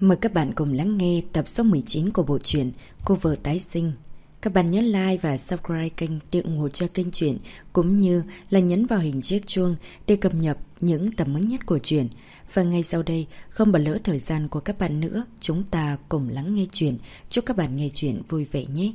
Mời các bạn cùng lắng nghe tập số 19 của bộ truyện Cô vợ tái sinh. Các bạn nhớ like và subscribe kênh để ủng hộ cho kênh truyện, cũng như là nhấn vào hình chiếc chuông để cập nhật những tập mới nhất của truyện. Và ngay sau đây, không bỏ lỡ thời gian của các bạn nữa, chúng ta cùng lắng nghe truyện. Chúc các bạn nghe truyện vui vẻ nhé.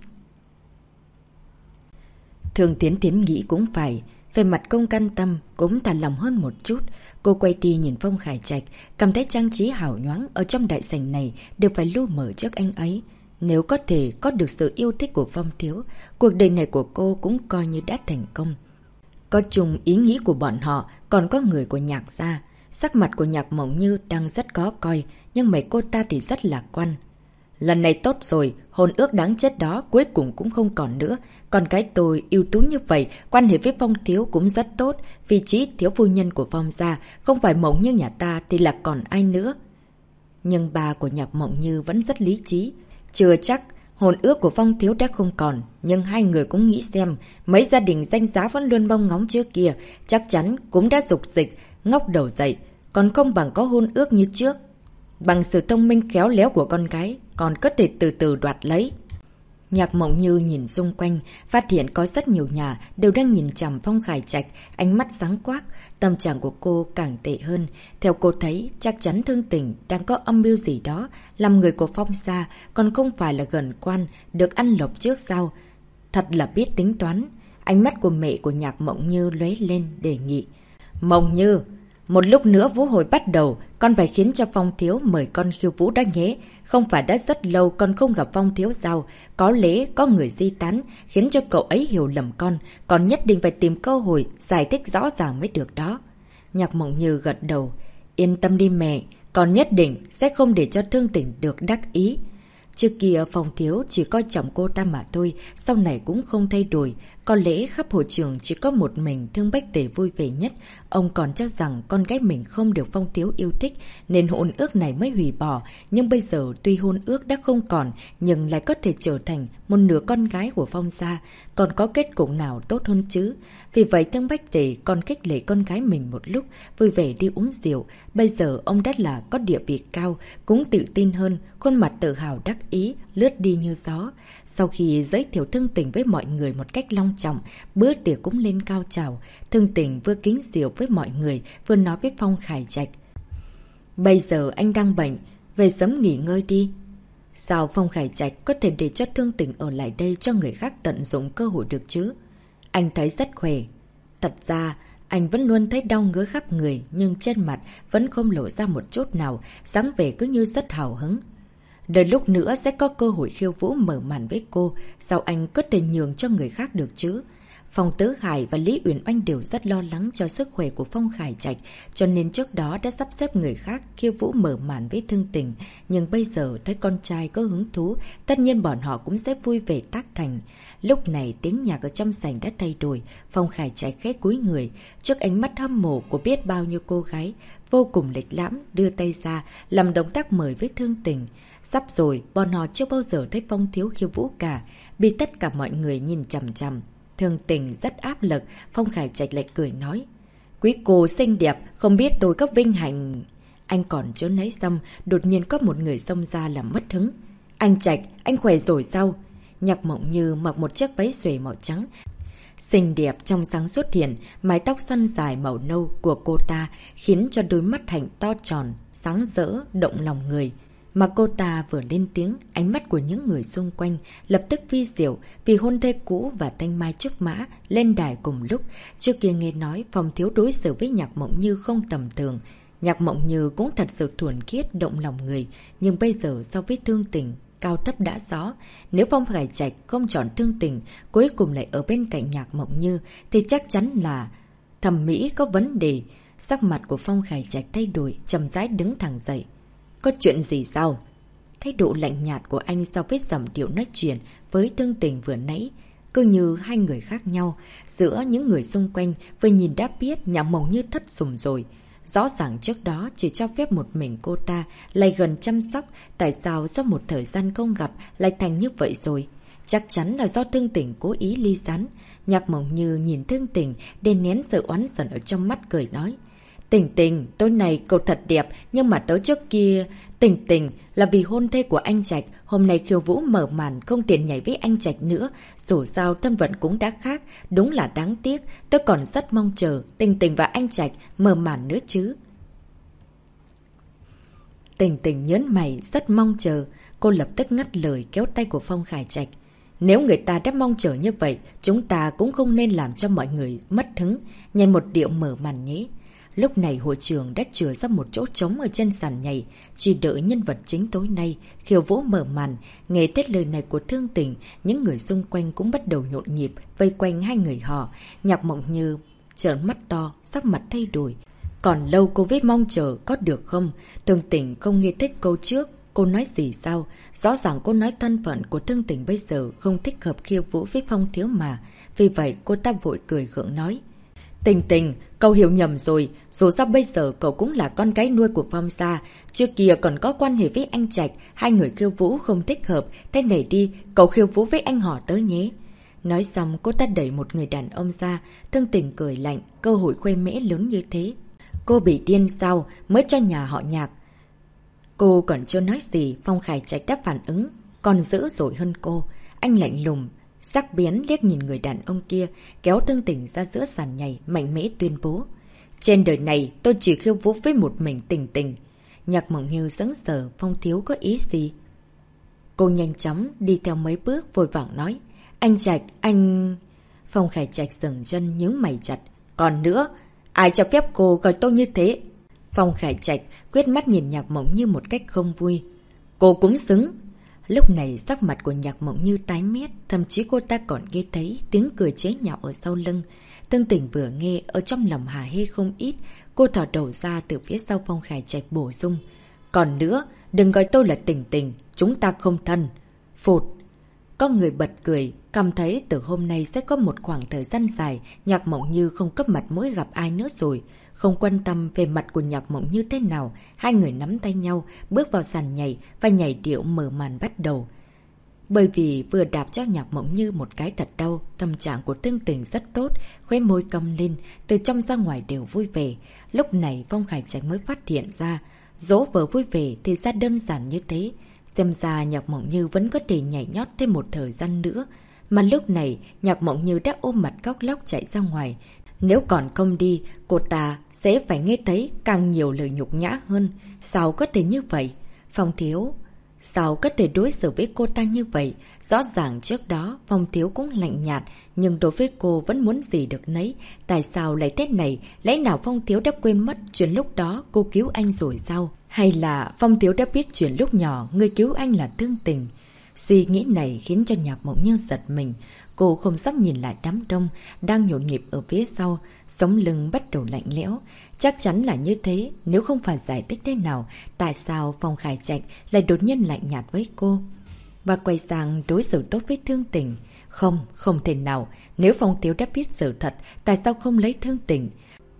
Thường Tiến nghĩ cũng phải, về mặt công can tâm cũng thả lòng hơn một chút. Cô quay đi nhìn Phong Khải Trạch, cảm thấy trang trí hào nhoáng ở trong đại sảnh này đều phải lu mờ trước anh ấy. Nếu có thể có được sự yêu thích của Phong thiếu, cuộc đời này của cô cũng coi như đã thành công. Có chung ý nghĩ của bọn họ, còn có người của Nhạc gia. Sắc mặt của Nhạc Mộng Như đang rất khó coi, nhưng mấy cô ta thì rất lạc quan. Lần này tốt rồi, hôn ước đáng chết đó cuối cùng cũng không còn nữa. Còn cái tôi ưu tú như vậy, quan hệ với Phong thiếu cũng rất tốt. Vị trí thiếu phu nhân của Phong gia, không phải Mộng Như nhà ta thì là còn ai nữa. Nhưng bà của Nhạc Mộng Như vẫn rất lý trí. Chưa chắc, hôn ước của Phong thiếu đã không còn. Nhưng hai người cũng nghĩ xem, mấy gia đình danh giá vẫn luôn mong ngóng trước kia, chắc chắn cũng đã dục dịch, ngóc đầu dậy. Còn không bằng có hôn ước như trước. Bằng sự thông minh khéo léo của con gái, còn có thể từ từ đoạt lấy. Nhạc Mộng Như nhìn xung quanh, phát hiện có rất nhiều nhà đều đang nhìn chằm Phong Khải Trạch, ánh mắt sáng quắc. Tâm trạng của cô càng tệ hơn. Theo cô thấy, chắc chắn Thương Tình đang có âm mưu gì đó, làm người của Phong gia, còn không phải là gần quan, được ăn lộc trước sau. Thật là biết tính toán. Ánh mắt của mẹ của Nhạc Mộng Như lóe lên đề nghị. Mộng Như, một lúc nữa vũ hội bắt đầu, con phải khiến cho Phong thiếu mời con khiêu vũ đó nhé. Không phải đã rất lâu con không gặp Phong thiếu sao? Có lẽ có người di tán, khiến cho cậu ấy hiểu lầm con nhất định phải tìm cơ hội giải thích rõ ràng mới được đó. Nhạc Mộng Như gật đầu. Yên tâm đi mẹ, con nhất định sẽ không để cho Thương Tình được đắc ý. Trước kia Phong thiếu chỉ coi trọng cô ta mà thôi, sau này cũng không thay đổi. Có lẽ khắp hội trường chỉ có một mình Thương Bách Tề vui vẻ nhất. Ông còn chắc rằng con gái mình không được Phong thiếu yêu thích, nên hôn ước này mới hủy bỏ. Nhưng bây giờ tuy hôn ước đã không còn, nhưng lại có thể trở thành một nửa con gái của Phong gia. Còn có kết cục nào tốt hơn chứ? Vì vậy Thương Bách Tề còn khích lệ con gái mình một lúc, vui vẻ đi uống rượu. Bây giờ ông đã là có địa vị cao, cũng tự tin hơn, khuôn mặt tự hào đắc ý, lướt đi như gió. Sau khi giới thiệu Thương Tình với mọi người một cách long trọng, bữa tiệc cũng lên cao trào. Thương Tình vừa kính rượu với mọi người, vừa nói với Phong Khải Trạch. Bây giờ anh đang bệnh, về sớm nghỉ ngơi đi. Sao Phong Khải Trạch có thể để cho Thương Tình ở lại đây cho người khác tận dụng cơ hội được chứ? Anh thấy rất khỏe. Thật ra, anh vẫn luôn thấy đau ngứa khắp người, nhưng trên mặt vẫn không lộ ra một chút nào, dáng vẻ cứ như rất hào hứng. Đợi lúc nữa sẽ có cơ hội khiêu vũ mở màn với cô, sao anh có thể nhường cho người khác được chứ? Phong Tứ Hải và Lý Uyển Oanh đều rất lo lắng cho sức khỏe của Phong Khải Trạch, cho nên trước đó đã sắp xếp người khác khiêu vũ mở màn với Thương Tình. Nhưng bây giờ thấy con trai có hứng thú, tất nhiên bọn họ cũng sẽ vui vẻ tác thành. Lúc này tiếng nhạc ở trong sảnh đã thay đổi, Phong Khải Trạch khẽ cúi người, trước ánh mắt hâm mộ của biết bao nhiêu cô gái, vô cùng lịch lãm, đưa tay ra, làm động tác mời với Thương Tình. Sắp rồi, bọn họ chưa bao giờ thấy Phong thiếu khiêu vũ cả, bị tất cả mọi người nhìn chằm chằm. Thương Tình rất áp lực, Phong Khải Trạch lại cười nói. Quý cô xinh đẹp, không biết tôi có vinh hạnh. Anh còn chưa nói xong, đột nhiên có một người xông ra làm mất hứng. Anh Trạch, anh khỏe rồi sao? Nhạc Mộng Như mặc một chiếc váy xuề màu trắng. Xinh đẹp trong sáng xuất hiện, mái tóc xoăn dài màu nâu của cô ta khiến cho đôi mắt hạnh to tròn, sáng rỡ, động lòng người. Mà cô ta vừa lên tiếng, ánh mắt của những người xung quanh lập tức vi diệu vì hôn thê cũ và Thanh Mai Trúc Mã lên đài cùng lúc. Trước kia nghe nói Phong thiếu đối xử với Nhạc Mộng Như không tầm thường. Nhạc Mộng Như cũng thật sự thuần khiết động lòng người, nhưng bây giờ so với Thương Tình, cao thấp đã rõ. Nếu Phong Khải Trạch không chọn Thương Tình, cuối cùng lại ở bên cạnh Nhạc Mộng Như, thì chắc chắn là thẩm mỹ có vấn đề. Sắc mặt của Phong Khải Trạch thay đổi, chậm rãi đứng thẳng dậy. Có chuyện gì sao? Thái độ lạnh nhạt của anh so với giọng điệu nói chuyện với Thương Tình vừa nãy, cứ như hai người khác nhau. Giữa những người xung quanh vừa nhìn đã biết Nhạc Mộng Như thất sủng rồi. Rõ ràng trước đó chỉ cho phép một mình cô ta lại gần chăm sóc, tại sao sau một thời gian không gặp lại thành như vậy rồi? Chắc chắn là do Thương Tình cố ý ly gián. Nhạc Mộng Như nhìn Thương Tình đè nén sự oán giận ở trong mắt cười nói. Tình Tình, tối nay cậu thật đẹp, nhưng mà tới trước kia... Tình Tình là vì hôn thê của anh Trạch, hôm nay khiêu vũ mở màn không tiện nhảy với anh Trạch nữa, dù sao thân phận cũng đã khác, đúng là đáng tiếc, tôi còn rất mong chờ Tình Tình và anh Trạch mở màn nữa chứ. Tình Tình nhớn mày, rất mong chờ, cô lập tức ngắt lời kéo tay của Phong Khải Trạch. Nếu người ta đã mong chờ như vậy, chúng ta cũng không nên làm cho mọi người mất hứng, nhảy một điệu mở màn nhé. Lúc này hội trường đã chừa ra một chỗ trống ở trên sàn nhảy, chỉ đợi nhân vật chính tối nay, khiêu vũ mở màn. Nghe tết lời này của Thương Tình, những người xung quanh cũng bắt đầu nhộn nhịp, vây quanh hai người họ. Nhạc Mộng Như trợn mắt to, sắc mặt thay đổi. Còn lâu cô biết mong chờ, có được không? Thương Tình không nghe thích câu trước. Cô nói gì sao? Rõ ràng cô nói thân phận của Thương Tình bây giờ không thích hợp khiêu vũ với Phong Thiếu mà. Vì vậy cô ta vội cười gượng nói. Tình Tình, cậu hiểu nhầm rồi. Dù sao bây giờ cậu cũng là con gái nuôi của Phong gia. Trước kia còn có quan hệ với anh Trạch. Hai người khiêu vũ không thích hợp. Thế này đi, cậu khiêu vũ với anh họ tới nhé. Nói xong cô ta đẩy một người đàn ông ra. Thương Tình cười lạnh, cơ hội khoe mẽ lớn như thế. Cô bị điên sao mới cho nhà họ Nhạc. Cô còn chưa nói gì, Phong Khải Trạch đã phản ứng, còn dữ dội hơn cô. Anh lạnh lùng, sắc bén liếc nhìn người đàn ông kia, kéo Thương Tình ra giữa sàn nhảy, mạnh mẽ tuyên bố. Trên đời này, tôi chỉ khiêu vũ với một mình Tình Tình. Nhạc Mộng Như sững sờ, Phong Thiếu có ý gì? Cô nhanh chóng đi theo mấy bước vội vàng nói. Anh Trạch, anh... Phong Khải Trạch dừng chân nhướng mày chặt. Còn nữa, ai cho phép cô gọi tôi như thế? Phong Khải Trạch quét mắt nhìn Nhạc Mộng Như một cách không vui. Cô cũng xứng. Lúc này sắc mặt của Nhạc Mộng Như tái mét, thậm chí cô ta còn nghe thấy tiếng cười chế nhạo ở sau lưng. Thương Tình vừa nghe, ở trong lòng hả hê không ít, cô thò đầu ra từ phía sau Phong Khải Trạch bổ sung. Còn nữa, đừng gọi tôi là Tình Tình, chúng ta không thân. Phụt. Có người bật cười, cảm thấy từ hôm nay sẽ có một khoảng thời gian dài, Nhạc Mộng Như không cấp mặt mũi gặp ai nữa rồi. Không quan tâm về mặt của Nhạc Mộng Như thế nào, hai người nắm tay nhau, bước vào sàn nhảy và nhảy điệu mở màn bắt đầu. Bởi vì vừa đạp cho Nhạc Mộng Như một cái thật đau, tâm trạng của Thương Tình rất tốt, khóe môi cong lên, từ trong ra ngoài đều vui vẻ. Lúc này Phong Khải Trạch mới phát hiện ra, dỗ vợ vui vẻ thì ra đơn giản như thế. Xem ra Nhạc Mộng Như vẫn có thể nhảy nhót thêm một thời gian nữa. Mà lúc này, Nhạc Mộng Như đã ôm mặt khóc lóc chạy ra ngoài. Nếu còn không đi, cô ta sẽ phải nghe thấy càng nhiều lời nhục nhã hơn. Sao có thể như vậy? Phong Thiếu, sao có thể đối xử với cô ta như vậy? Rõ ràng trước đó, Phong Thiếu cũng lạnh nhạt, nhưng đối với cô vẫn muốn gì được nấy. Tại sao lại thế này? Lẽ nào Phong Thiếu đã quên mất chuyện lúc đó cô cứu anh rồi sao? Hay là Phong Thiếu đã biết chuyện lúc nhỏ người cứu anh là Thương Tình? Suy nghĩ này khiến cho Nhạc Mộng Như giật mình. Cô không dám nhìn lại đám đông đang nhộn nhịp ở phía sau, sống lưng bắt đầu lạnh lẽo. Chắc chắn là như thế, nếu không phải giải thích thế nào, tại sao Phong Khải Trạch lại đột nhiên lạnh nhạt với cô? Và quay sang đối xử tốt với Thương Tình. Không, không thể nào, nếu Phong Thiếu đã biết sự thật, tại sao không lấy Thương Tình?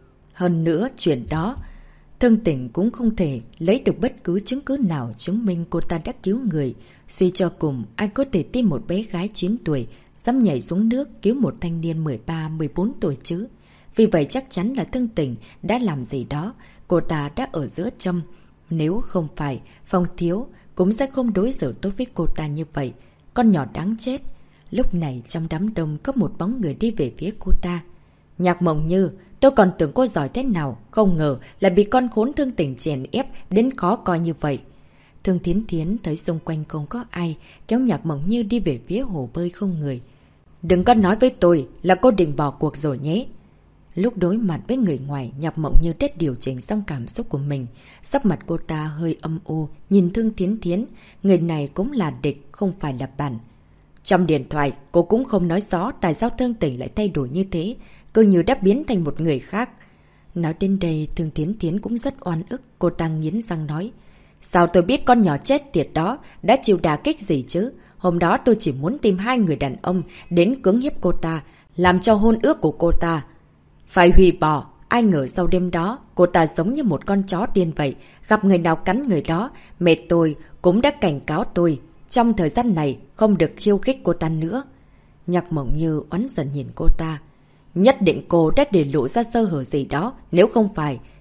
Hơn nữa, chuyện đó, Thương Tình cũng không thể lấy được bất cứ chứng cứ nào chứng minh cô ta đã cứu người. Suy cho cùng, ai có thể tin một bé gái 9 tuổi dám nhảy xuống nước cứu một thanh niên 13-14 tuổi chứ? Vì vậy chắc chắn là Thương Tình đã làm gì đó, cô ta đã ở giữa châm. Nếu không phải, Phong Thiếu cũng sẽ không đối xử tốt với cô ta như vậy. Con nhỏ đáng chết. Lúc này trong đám đông có một bóng người đi về phía cô ta. Nhạc Mộng Như, tôi còn tưởng cô giỏi thế nào, không ngờ lại bị con khốn Thương Tình chèn ép đến khó coi như vậy. Thương Thiến Thiến thấy xung quanh không có ai, kéo Nhạc Mộng Như đi về phía hồ bơi không người. Đừng có nói với tôi là cô định bỏ cuộc rồi nhé. Lúc đối mặt với người ngoài, Nhạc Mộng Như đã điều chỉnh xong cảm xúc của mình. Sắc mặt cô ta hơi âm u, nhìn Thương Thiến Thiến. Người này cũng là địch, không phải là bạn. Trong điện thoại, cô cũng không nói rõ tại sao Thương Tình lại thay đổi như thế, cứ như đã biến thành một người khác. Nói đến đây, Thương Thiến Thiến cũng rất oan ức, cô ta nghiến răng nói. Sao tôi biết con nhỏ chết tiệt đó đã chịu đả kích gì chứ? Hôm đó tôi chỉ muốn tìm hai người đàn ông đến cưỡng hiếp cô ta, làm cho hôn ước của cô ta phải hủy bỏ. Ai ngờ sau đêm đó, cô ta giống như một con chó điên vậy. Gặp người nào cắn người đó, mẹ tôi cũng đã cảnh cáo tôi. Trong thời gian này, không được khiêu khích cô ta nữa. Nhạc Mộng Như oán giận nhìn cô ta. Nhất định cô đã để lộ ra sơ hở gì đó. Nếu không phải,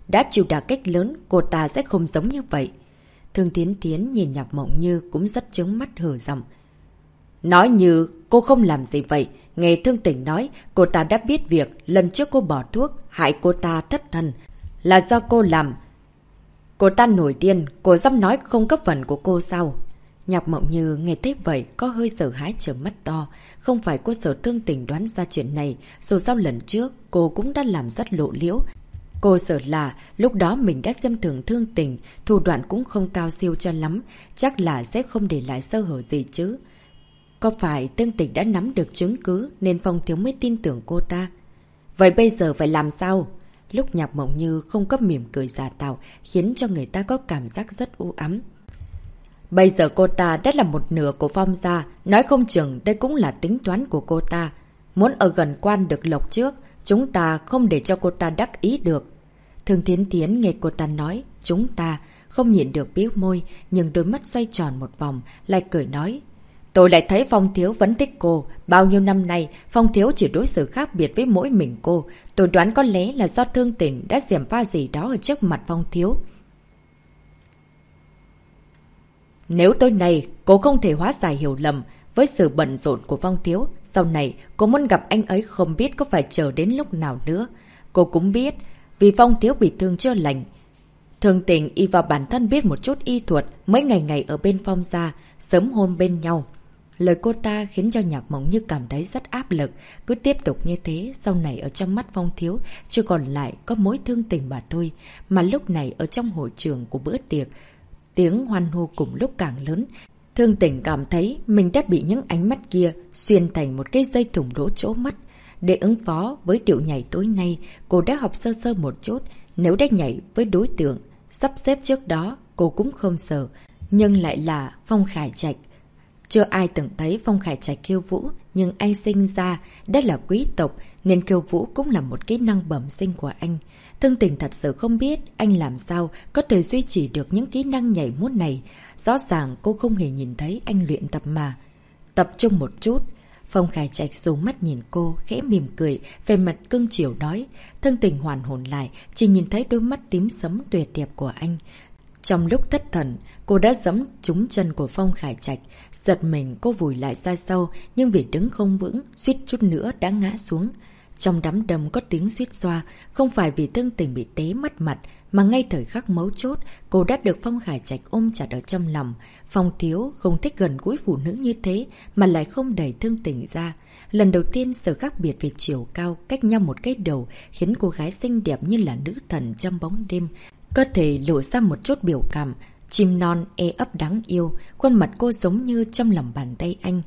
đã chịu đả kích lớn, cô ta sẽ không giống như vậy. Thương Thiến Thiến nhìn Nhạc Mộng Như cũng rất chướng mắt hở giọng. Nói như cô không làm gì vậy. Nghe Thương Tỉnh nói, cô ta đã biết việc lần trước cô bỏ thuốc, hại cô ta thất thần. Là do cô làm. Cô ta nổi điên, cô dám nói không cấp phần của cô sao? Nhạc Mộng Như nghe thấy vậy có hơi sợ hãi trợn mắt to. Không phải cô sợ Thương Tỉnh đoán ra chuyện này, dù sao lần trước cô cũng đã làm rất lộ liễu. Cô sợ là lúc đó mình đã xem thường Thương Tỉnh, thủ đoạn cũng không cao siêu cho lắm, chắc là sẽ không để lại sơ hở gì chứ. Có phải Thương Tỉnh đã nắm được chứng cứ nên Phong Thiếu mới tin tưởng cô ta? Vậy bây giờ phải làm sao? Lúc Nhạc Mộng Như không có mỉm cười giả tạo khiến cho người ta có cảm giác rất u ám. Bây giờ cô ta đã là một nửa của Phong gia, nói không chừng đây cũng là tính toán của cô ta. Muốn ở gần quan được lộc trước, chúng ta không để cho cô ta đắc ý được. Thương Thiến Thiến nghe cô ta nói, chúng ta không nhịn được bĩu môi, nhưng đôi mắt xoay tròn một vòng, lại cười nói. Tôi lại thấy Phong Thiếu vẫn thích cô. Bao nhiêu năm nay, Phong Thiếu chỉ đối xử khác biệt với mỗi mình cô. Tôi đoán có lẽ là do Thương Tỉnh đã gièm pha gì đó ở trước mặt Phong Thiếu. Nếu tối nay cô không thể hóa giải hiểu lầm với sự bận rộn của Phong Thiếu, sau này cô muốn gặp anh ấy không biết có phải chờ đến lúc nào nữa. Cô cũng biết, vì Phong Thiếu bị thương chưa lành. Thương Tỉnh y vào bản thân biết một chút y thuật, mấy ngày ở bên Phong gia, sớm hôn bên nhau. Lời cô ta khiến cho Nhạc Mộng Như cảm thấy rất áp lực. Cứ tiếp tục như thế, sau này ở trong mắt Phong Thiếu, chưa còn lại có mối thương tình mà thôi. Mà lúc này ở trong hội trường của bữa tiệc, tiếng hoan hô cùng lúc càng lớn. Thương Tỉnh cảm thấy mình đã bị những ánh mắt kia xuyên thành một cái dây thủng đỗ chỗ mắt. Để ứng phó với điệu nhảy tối nay, cô đã học sơ sơ một chút. Nếu đã nhảy với đối tượng sắp xếp trước đó, cô cũng không sợ. Nhưng lại là Phong Khải Trạch. Chưa ai từng thấy Phong Khải Trạch khiêu vũ, nhưng anh sinh ra đã là quý tộc, nên khiêu vũ cũng là một kỹ năng bẩm sinh của anh. Thương Tỉnh thật sự không biết anh làm sao có thể duy trì được những kỹ năng nhảy múa này. Rõ ràng cô không hề nhìn thấy anh luyện tập mà. Tập trung một chút. Phong Khải Trạch dùng mắt nhìn cô, khẽ mỉm cười, về mặt cưng chiều nói. Thương Tỉnh hoàn hồn lại, chỉ nhìn thấy đôi mắt tím sẫm tuyệt đẹp của anh. Trong lúc thất thần, cô đã giẫm trúng chân của Phong Khải Trạch. Giật mình cô vùi lại ra sau, nhưng vì đứng không vững, suýt chút nữa đã ngã xuống. Trong đám đông có tiếng suýt xoa, không phải vì Thương Tỉnh bị té mất mặt, mà ngay thời khắc mấu chốt, cô đã được Phong Khải Trạch ôm chặt ở trong lòng. Phong Thiếu không thích gần gũi phụ nữ như thế, mà lại không đẩy Thương Tỉnh ra. Lần đầu tiên sự khác biệt về chiều cao, cách nhau một cái đầu, khiến cô gái xinh đẹp như là nữ thần trong bóng đêm có thể lộ ra một chút biểu cảm. Chim non e ấp đáng yêu, khuôn mặt cô giống như trong lòng bàn tay anh.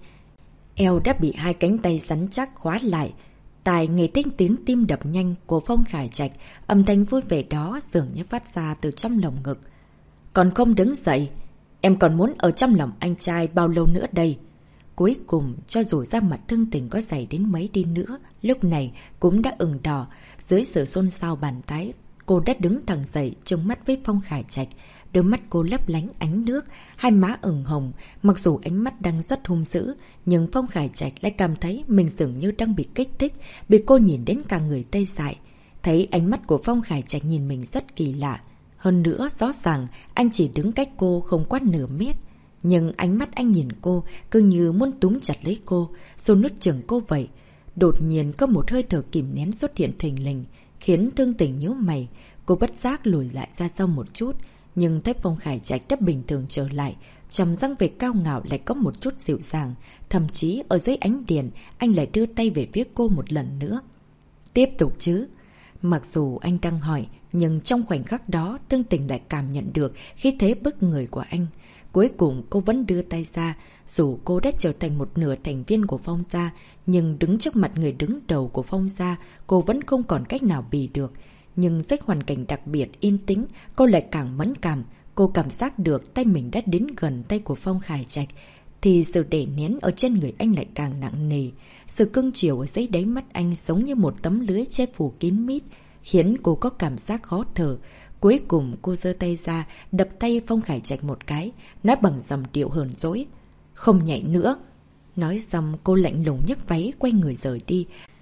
Eo đã bị hai cánh tay rắn chắc khóa lại. Tai nghe tiếng tim đập nhanh của Phong Khải Trạch, âm thanh vui vẻ đó dường như phát ra từ trong lồng ngực. Còn không đứng dậy, em còn muốn ở trong lòng anh trai bao lâu nữa đây? Cuối cùng, cho dù da mặt Thương Tỉnh có dày đến mấy đi nữa, lúc này cũng đã ửng đỏ. Dưới sự xôn xao bàn tái, cô đã đứng thẳng dậy trông mắt với Phong Khải Trạch. Đôi mắt cô lấp lánh ánh nước, hai má ửng hồng. Mặc dù ánh mắt đang rất hung dữ, nhưng Phong Khải Trạch lại cảm thấy mình dường như đang bị kích thích, bị cô nhìn đến cả người tê dại. Thấy ánh mắt của Phong Khải Trạch nhìn mình rất kỳ lạ. Hơn nữa, rõ ràng anh chỉ đứng cách cô không quá nửa mét. Nhưng ánh mắt anh nhìn cô cứ như muốn túm chặt lấy cô, rồi nuốt chửng cô vậy. Đột nhiên có một hơi thở kìm nén xuất hiện thình lình, khiến Thương Tỉnh nhíu mày. Cô bất giác lùi lại ra sau một chút, nhưng thấy Phong Khải Trạch đã bình thường trở lại. Trong răng về cao ngạo lại có một chút dịu dàng. Thậm chí ở dưới ánh đèn, anh lại đưa tay về phía cô một lần nữa. Tiếp tục chứ? Mặc dù anh đang hỏi, nhưng trong khoảnh khắc đó, Thương Tỉnh lại cảm nhận được khí thế bức người của anh. Cuối cùng cô vẫn đưa tay ra. Dù cô đã trở thành một nửa thành viên của Phong gia, nhưng đứng trước mặt người đứng đầu của Phong gia, cô vẫn không còn cách nào bì được. Nhưng dưới hoàn cảnh đặc biệt yên tĩnh, cô lại càng mẫn cảm. Cô cảm giác được tay mình đã đến gần tay của Phong Khải Trạch, thì sự đè nén ở trên người anh lại càng nặng nề. Sự cưng chiều ở dưới đáy mắt anh giống như một tấm lưới che phủ kín mít, khiến cô có cảm giác khó thở. Cuối cùng cô giơ tay ra, đập tay Phong Khải Trạch một cái, nói bằng giọng điệu hờn dỗi. Không nhảy nữa. Nói xong cô lạnh lùng nhấc váy quay người rời đi.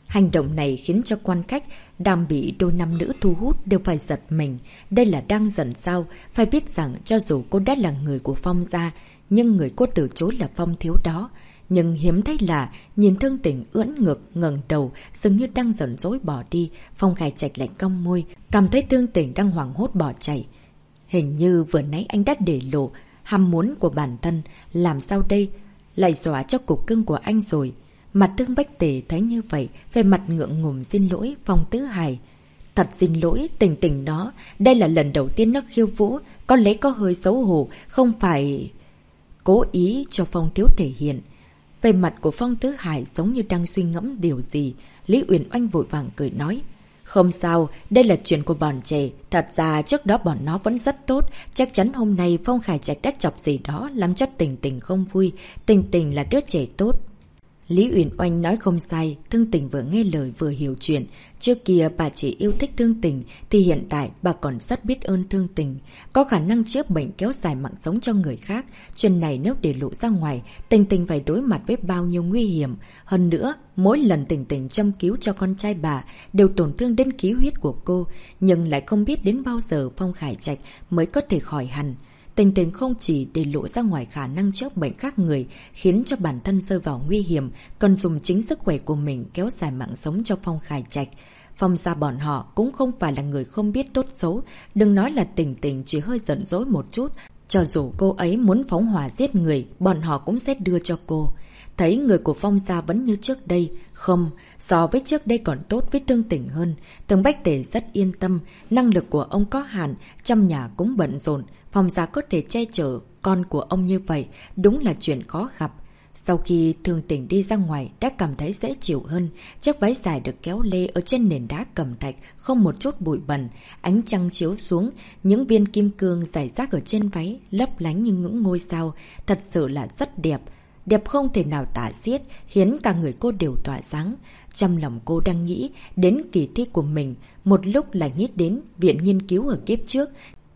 Hành động này khiến cho quan khách đang bị đôi nam nữ thu hút đều phải giật mình. Đây là đang giận sao? Phải biết rằng cho dù cô đã là người của Phong gia, nhưng người cô từ chối là Phong thiếu đó. Nhưng hiếm thấy là nhìn Thương Tình ưỡn ngực ngẩng đầu, dường như đang giận dỗi bỏ đi. Phong Khải Trạch lạnh cong môi, cảm thấy Thương Tình đang hoảng hốt bỏ chạy. Hình như vừa nãy anh đã để lộ ham muốn của bản thân, làm sao đây? Lại xóa cho cục cưng của anh rồi. Mặt Thương Bách Tề thấy như vậy, về mặt ngượng ngùng xin lỗi Phong Tứ Hải. Thật xin lỗi, Tình Tình đó, đây là lần đầu tiên nó khiêu vũ, có lẽ có hơi xấu hổ, không phải cố ý cho Phong thiếu thể hiện. Về mặt của Phong Tứ Hải giống như đang suy ngẫm điều gì. Lý Uyển Oanh vội vàng cười nói. Không sao, đây là chuyện của bọn trẻ. Thật ra trước đó bọn nó vẫn rất tốt. Chắc chắn hôm nay Phong Khải Trạch đã chọc gì đó làm cho Tình Tình không vui. Tình Tình là đứa trẻ tốt. Lý Uyển Oanh nói không sai, Thương Tình vừa nghe lời vừa hiểu chuyện. Trước kia bà chỉ yêu thích Thương Tình, thì hiện tại bà còn rất biết ơn Thương Tình. Có khả năng chữa bệnh kéo dài mạng sống cho người khác. Chuyện này nếu để lộ ra ngoài, Tình Tình phải đối mặt với bao nhiêu nguy hiểm. Hơn nữa, mỗi lần Tình Tình châm cứu cho con trai bà đều tổn thương đến khí huyết của cô. Nhưng lại không biết đến bao giờ Phong Khải Trạch mới có thể khỏi hẳn. Tình Tình không chỉ để lộ ra ngoài khả năng chữa bệnh khác người, khiến cho bản thân rơi vào nguy hiểm, còn dùng chính sức khỏe của mình kéo dài mạng sống cho Phong Khải Trạch. Phong gia bọn họ cũng không phải là người không biết tốt xấu, đừng nói là Tình Tình chỉ hơi giận dỗi một chút. Cho dù cô ấy muốn phóng hỏa giết người, bọn họ cũng sẽ đưa cho cô. Thấy người của Phong gia vẫn như trước đây. Không, so với trước đây còn tốt với Thương Tình hơn. Thương Bách Tề rất yên tâm, năng lực của ông có hạn, trong nhà cũng bận rộn. Phong gia có thể che chở con của ông như vậy, đúng là chuyện khó gặp. Sau khi Thương Tình đi ra ngoài đã cảm thấy dễ chịu hơn, chiếc váy dài được kéo lê ở trên nền đá cẩm thạch, không một chút bụi bẩn, ánh trăng chiếu xuống, những viên kim cương rải rác ở trên váy, lấp lánh như những ngôi sao, thật sự là rất đẹp. Đẹp không thể nào tả xiết, khiến cả người cô đều tỏa sáng. Trong lòng cô đang nghĩ đến kỳ thi của mình, một lúc lại nghĩ đến viện nghiên cứu ở kiếp trước.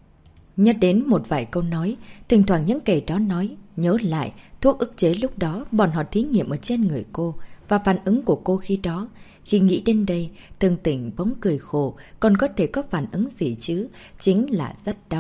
Nhớ đến một vài câu nói, thỉnh thoảng những kẻ đó nói, nhớ lại thuốc ức chế lúc đó bọn họ thí nghiệm ở trên người cô và phản ứng của cô khi đó. Khi nghĩ đến đây, Thương Tình bỗng cười khổ, còn có thể có phản ứng gì chứ? Chính là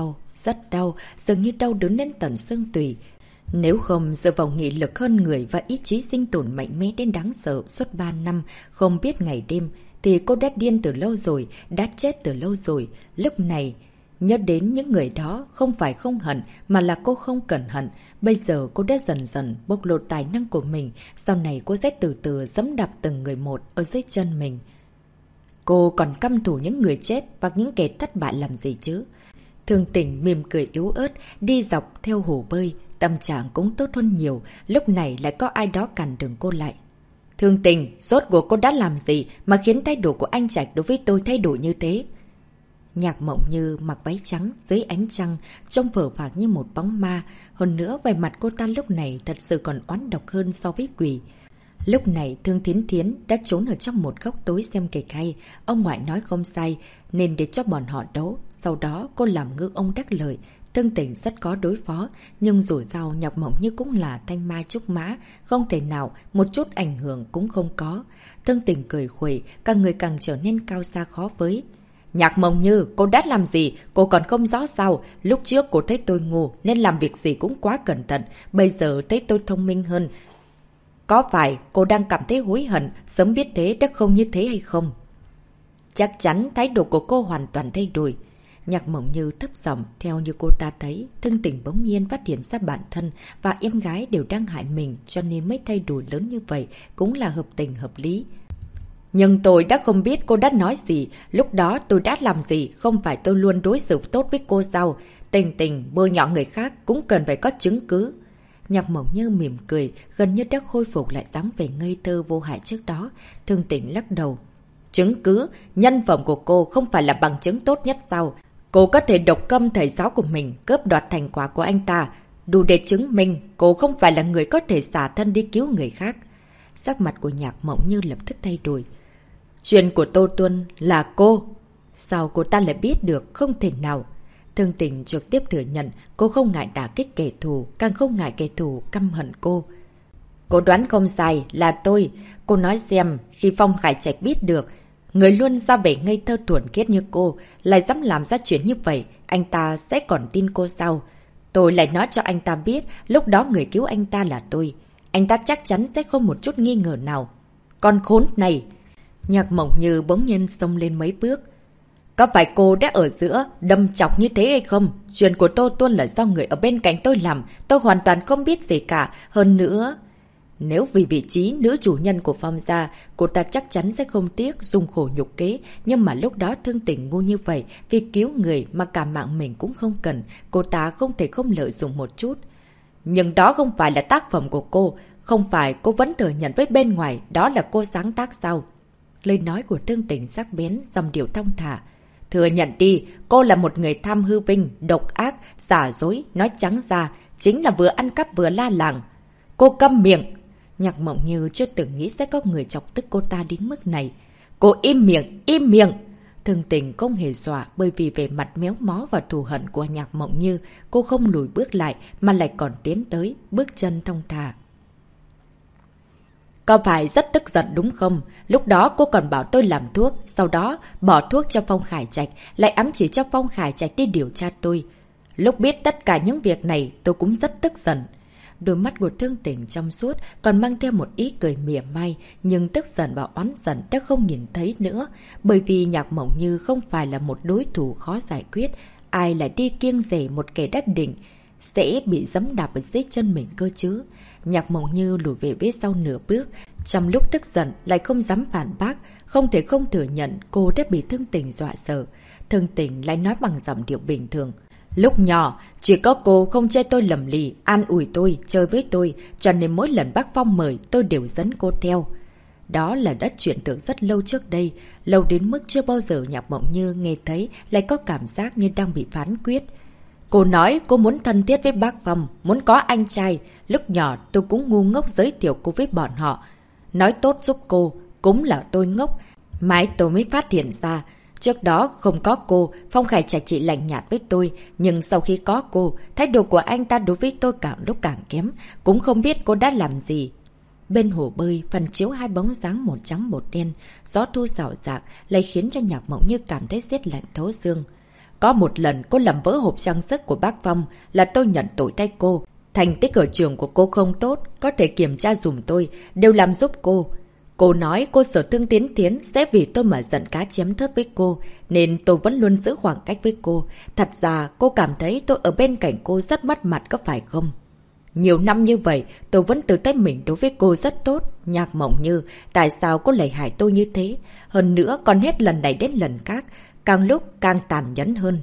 rất đau, dường như đau đớn đến tận xương tủy. Nếu không dựa vào nghị lực hơn người và ý chí sinh tồn mạnh mẽ đến đáng sợ suốt 3 năm, không biết ngày đêm, thì cô đã điên từ lâu rồi, đã chết từ lâu rồi. Lúc này, nhớ đến những người đó không phải không hận, mà là cô không cần hận. Bây giờ cô đã dần dần bộc lộ tài năng của mình, sau này cô sẽ từ từ giẫm đạp từng người một ở dưới chân mình. Cô còn căm thù những người chết và những kẻ thất bại làm gì chứ? Thương Tình mỉm cười yếu ớt, đi dọc theo hồ bơi. Tâm trạng cũng tốt hơn nhiều, lúc này lại có ai đó cản đường cô lại. Thương Tình, rốt của cô đã làm gì mà khiến thái độ của anh Trạch đối với tôi thay đổi như thế? Nhạc Mộng Như mặc váy trắng dưới ánh trăng, trông phở phạc như một bóng ma. Hơn nữa, vẻ mặt cô ta lúc này thật sự còn oán độc hơn so với quỷ. Lúc này, Thương Thiến Thiến đã trốn ở trong một góc tối xem kịch hay. Ông ngoại nói không sai, nên để cho bọn họ đấu. Sau đó, cô làm ngư ông đắc lợi. Thương Tình rất có đối phó, nhưng dù sao Nhạc Mộng Như cũng là thanh mai trúc mã, không thể nào một chút ảnh hưởng cũng không có. Thương Tình cười khuẩy, cả người càng trở nên cao xa khó với. Nhạc Mộng Như, cô đã làm gì? Cô còn không rõ sao? Lúc trước cô thấy tôi ngu nên làm việc gì cũng quá cẩn thận, bây giờ thấy tôi thông minh hơn. Có phải cô đang cảm thấy hối hận, sớm biết thế đã không như thế hay không? Chắc chắn thái độ của cô hoàn toàn thay đổi. Nhạc Mộng Như thấp giọng, theo như cô ta thấy, Thương Tình bỗng nhiên phát hiện ra bản thân và em gái đều đang hại mình, cho nên mới thay đổi lớn như vậy, cũng là hợp tình hợp lý. Nhưng tôi đã không biết cô đã nói gì, lúc đó tôi đã làm gì, không phải tôi luôn đối xử tốt với cô sao? Tình Tình bôi nhọ người khác cũng cần phải có chứng cứ. Nhạc Mộng Như mỉm cười, gần như đã khôi phục lại dáng vẻ ngây thơ vô hại trước đó. Thương Tình lắc đầu. Chứng cứ? Nhân phẩm của cô không phải là bằng chứng tốt nhất sao? Cô có thể độc câm thầy giáo của mình, cướp đoạt thành quả của anh ta, đủ để chứng minh cô không phải là người có thể xả thân đi cứu người khác. Sắc mặt của Nhạc Mộng Như lập tức thay đổi. Chuyện của Tô Tuân là cô. Sao cô ta lại biết được? Không thể nào. Thương Tình trực tiếp thừa nhận cô không ngại đả kích kẻ thù, càng không ngại kẻ thù căm hận cô. Cô đoán không sai, là tôi. Cô nói xem, khi Phong Khải Trạch biết được, người luôn ra vẻ ngây thơ thuần khiết như cô, lại dám làm ra chuyện như vậy, anh ta sẽ còn tin cô sao? Tôi lại nói cho anh ta biết, lúc đó người cứu anh ta là tôi. Anh ta chắc chắn sẽ không một chút nghi ngờ nào. Con khốn này! Nhạc Mộng Như bỗng nhiên xông lên mấy bước. Có phải cô đã ở giữa, đâm chọc như thế hay không? Chuyện của Tô Tuân là do người ở bên cạnh tôi làm, tôi hoàn toàn không biết gì cả. Hơn nữa, nếu vì vị trí nữ chủ nhân của Phong gia, cô ta chắc chắn sẽ không tiếc dùng khổ nhục kế. Nhưng mà lúc đó Thương Tình ngu như vậy, vì cứu người mà cả mạng mình cũng không cần, cô ta không thể không lợi dụng một chút. Nhưng đó không phải là tác phẩm của cô, không phải cô vẫn thừa nhận với bên ngoài, đó là cô sáng tác sao? Lời nói của Thương Tình sắc bén, dòng điệu thong thả. Thừa nhận đi, cô là một người tham hư vinh, độc ác, giả dối, nói trắng ra, chính là vừa ăn cắp vừa la làng. Cô câm miệng! Nhạc Mộng Như chưa từng nghĩ sẽ có người chọc tức cô ta đến mức này. Cô im miệng, im miệng! Thương Tình không hề dọa bởi vì về mặt méo mó và thù hận của Nhạc Mộng Như, cô không lùi bước lại mà lại còn tiến tới, bước chân thong thả. Có phải rất tức giận đúng không? Lúc đó cô còn bảo tôi làm thuốc, sau đó bỏ thuốc cho Phong Khải Trạch, lại ám chỉ cho Phong Khải Trạch đi điều tra tôi. Lúc biết tất cả những việc này, tôi cũng rất tức giận. Đôi mắt của Thương Tình trong suốt, còn mang theo một ý cười mỉa mai, nhưng tức giận và oán giận đã không nhìn thấy nữa, bởi vì Nhạc Mộng Như không phải là một đối thủ khó giải quyết, ai lại đi kiêng rẻ một kẻ đắt đỉnh, sẽ bị giẫm đạp ở dưới chân mình cơ chứ. Nhạc Mộng Như lùi về phía sau nửa bước, trong lúc tức giận lại không dám phản bác, không thể không thừa nhận cô đã bị Thương Tình dọa sợ. Thương Tình lại nói bằng giọng điệu bình thường. Lúc nhỏ, chỉ có cô không chê tôi lầm lì, an ủi tôi, chơi với tôi, cho nên mỗi lần bác Phong mời tôi đều dẫn cô theo. Đó là đã chuyện tưởng rất lâu trước đây, lâu đến mức chưa bao giờ Nhạc Mộng Như nghe thấy lại có cảm giác như đang bị phán quyết. Cô nói cô muốn thân thiết với bác Phong, muốn có anh trai. Lúc nhỏ tôi cũng ngu ngốc giới thiệu cô với bọn họ. Nói tốt giúp cô, cũng là tôi ngốc. Mãi tôi mới phát hiện ra. Trước đó không có cô, Phong Khải Trạch chỉ lạnh nhạt với tôi. Nhưng sau khi có cô, thái độ của anh ta đối với tôi càng lúc càng kém. Cũng không biết cô đã làm gì. Bên hồ bơi, phần chiếu hai bóng dáng một trắng một đen. Gió thu rào rạc lại khiến cho Nhạc Mộng Như cảm thấy rét lạnh thấu xương. Có một lần cô làm vỡ hộp trang sức của bác Phong là tôi nhận tội tay cô. Thành tích ở trường của cô không tốt, có thể kiểm tra dùm tôi, đều làm giúp cô. Cô nói cô Sở Thương Tiến sẽ vì tôi mà giận cá chém thớt với cô, nên tôi vẫn luôn giữ khoảng cách với cô. Thật ra cô cảm thấy tôi ở bên cạnh cô rất mất mặt có phải không? Nhiều năm như vậy, tôi vẫn tự thấy mình đối với cô rất tốt. Nhạc Mộng Như, tại sao cô lại hại tôi như thế? Hơn nữa còn hết lần này đến lần khác, càng lúc càng tàn nhẫn hơn.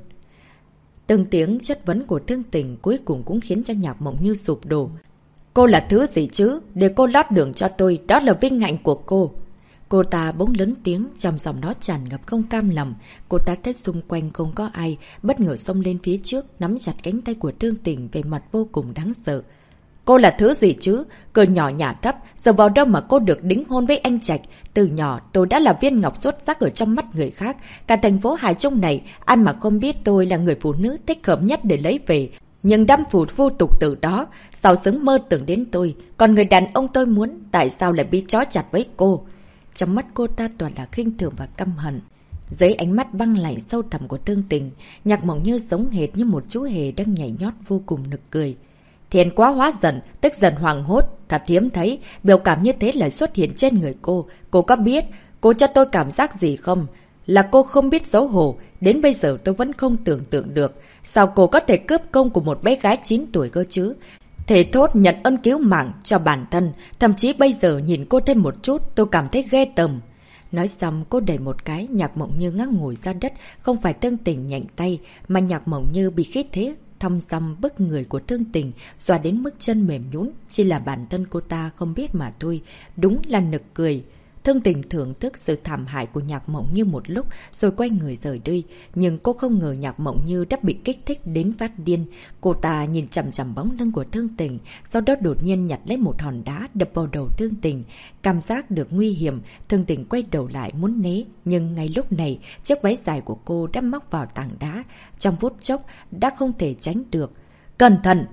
Từng tiếng chất vấn của Thương Tình cuối cùng cũng khiến cho Nhạc Mộng Như sụp đổ. Cô là thứ gì chứ? Để cô lót đường cho tôi, đó là vinh hạnh của cô. Cô ta bỗng lớn tiếng, trong giọng nói tràn ngập không cam lòng. Cô ta thấy xung quanh không có ai, bất ngờ xông lên phía trước, nắm chặt cánh tay của Thương Tình về mặt vô cùng đáng sợ. Cô là thứ gì chứ? Cờ nhỏ nhà thấp, giờ vào đâu mà cô được đính hôn với anh Trạch? Từ nhỏ tôi đã là viên ngọc xuất sắc ở trong mắt người khác. Cả thành phố Hải Trung này, ai mà không biết tôi là người phụ nữ thích hợp nhất để lấy về. Nhưng đám phụ vô tục từ đó, sao xứng mơ tưởng đến tôi. Còn người đàn ông tôi muốn, tại sao lại bị trói chặt với cô? Trong mắt cô ta toàn là khinh thường và căm hận. Dưới ánh mắt băng lạnh sâu thẳm của Thương Tình, Nhạc Mộng Như giống hệt như một chú hề đang nhảy nhót vô cùng nực cười. Thiền quá hóa giận, tức giận hoảng hốt, thật hiếm thấy, biểu cảm như thế lại xuất hiện trên người cô. Cô có biết, cô cho tôi cảm giác gì không? Là cô không biết xấu hổ, đến bây giờ tôi vẫn không tưởng tượng được. Sao cô có thể cướp công của một bé gái 9 tuổi cơ chứ? Thề thốt nhận ơn cứu mạng cho bản thân, thậm chí bây giờ nhìn cô thêm một chút, tôi cảm thấy ghê tởm. Nói xong cô đẩy một cái, Nhạc Mộng Như ngã ngồi ra đất, không phải Thương Tình nhạnh tay, mà Nhạc Mộng Như bị khí thế thong dong bức người của Thương Tình, dọa đến mức chân mềm nhũn, chỉ là bản thân cô ta không biết mà thôi, đúng là nực cười. Thương Tình thưởng thức sự thảm hại của Nhạc Mộng Như một lúc rồi quay người rời đi, nhưng cô không ngờ Nhạc Mộng Như đã bị kích thích đến phát điên. Cô ta nhìn chằm chằm bóng lưng của Thương Tình, sau đó đột nhiên nhặt lấy một hòn đá đập vào đầu Thương Tình. Cảm giác được nguy hiểm, Thương Tình quay đầu lại muốn né, nhưng ngay lúc này chiếc váy dài của cô đã móc vào tảng đá, trong phút chốc đã không thể tránh được. Cẩn thận!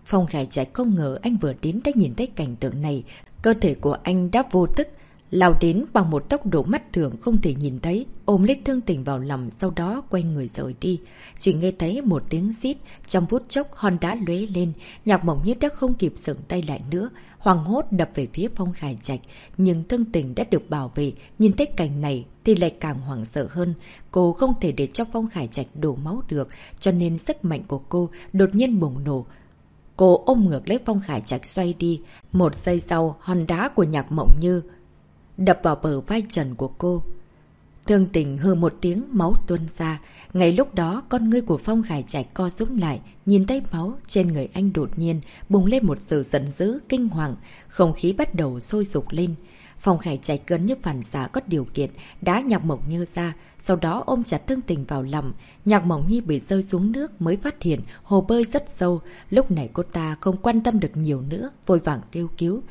Phong Khải Trạch không ngờ anh vừa đến đã nhìn thấy cảnh tượng này. Cơ thể của anh đã vô thức lao đến bằng một tốc độ mắt thường không thể nhìn thấy, ôm lấy Thương Tình vào lòng, sau đó quay người rời đi. Chỉ nghe thấy một tiếng rít, trong phút chốc hòn đá lóe lên, Nhạc Mộng Như đã không kịp dừng tay lại nữa, hoảng hốt đập về phía Phong Khải Trạch. Nhưng Thương Tình đã được bảo vệ, nhìn thấy cảnh này thì lại càng hoảng sợ hơn. Cô không thể để cho Phong Khải Trạch đổ máu được, cho nên sức mạnh của cô đột nhiên bùng nổ. Cô ôm ngược lấy Phong Khải Trạch xoay đi. Một giây sau, hòn đá của Nhạc Mộng Như đập vào bờ vai trần của cô. Thương Tình hừ một tiếng, máu tuôn ra. Ngay lúc đó, con ngươi của Phong Khải Trạch co rúm lại, nhìn thấy máu trên người anh đột nhiên bùng lên một sự giận dữ, kinh hoàng. Không khí bắt đầu sôi sục lên. Phong Khải Trạch gần như phản xạ có điều kiện đá Nhạc Mộng Như ra, sau đó ôm chặt Thương Tình vào lòng. Nhạc Mộng Như bị rơi xuống nước mới phát hiện hồ bơi rất sâu. Lúc này cô ta không quan tâm được nhiều nữa, vội vàng kêu cứu.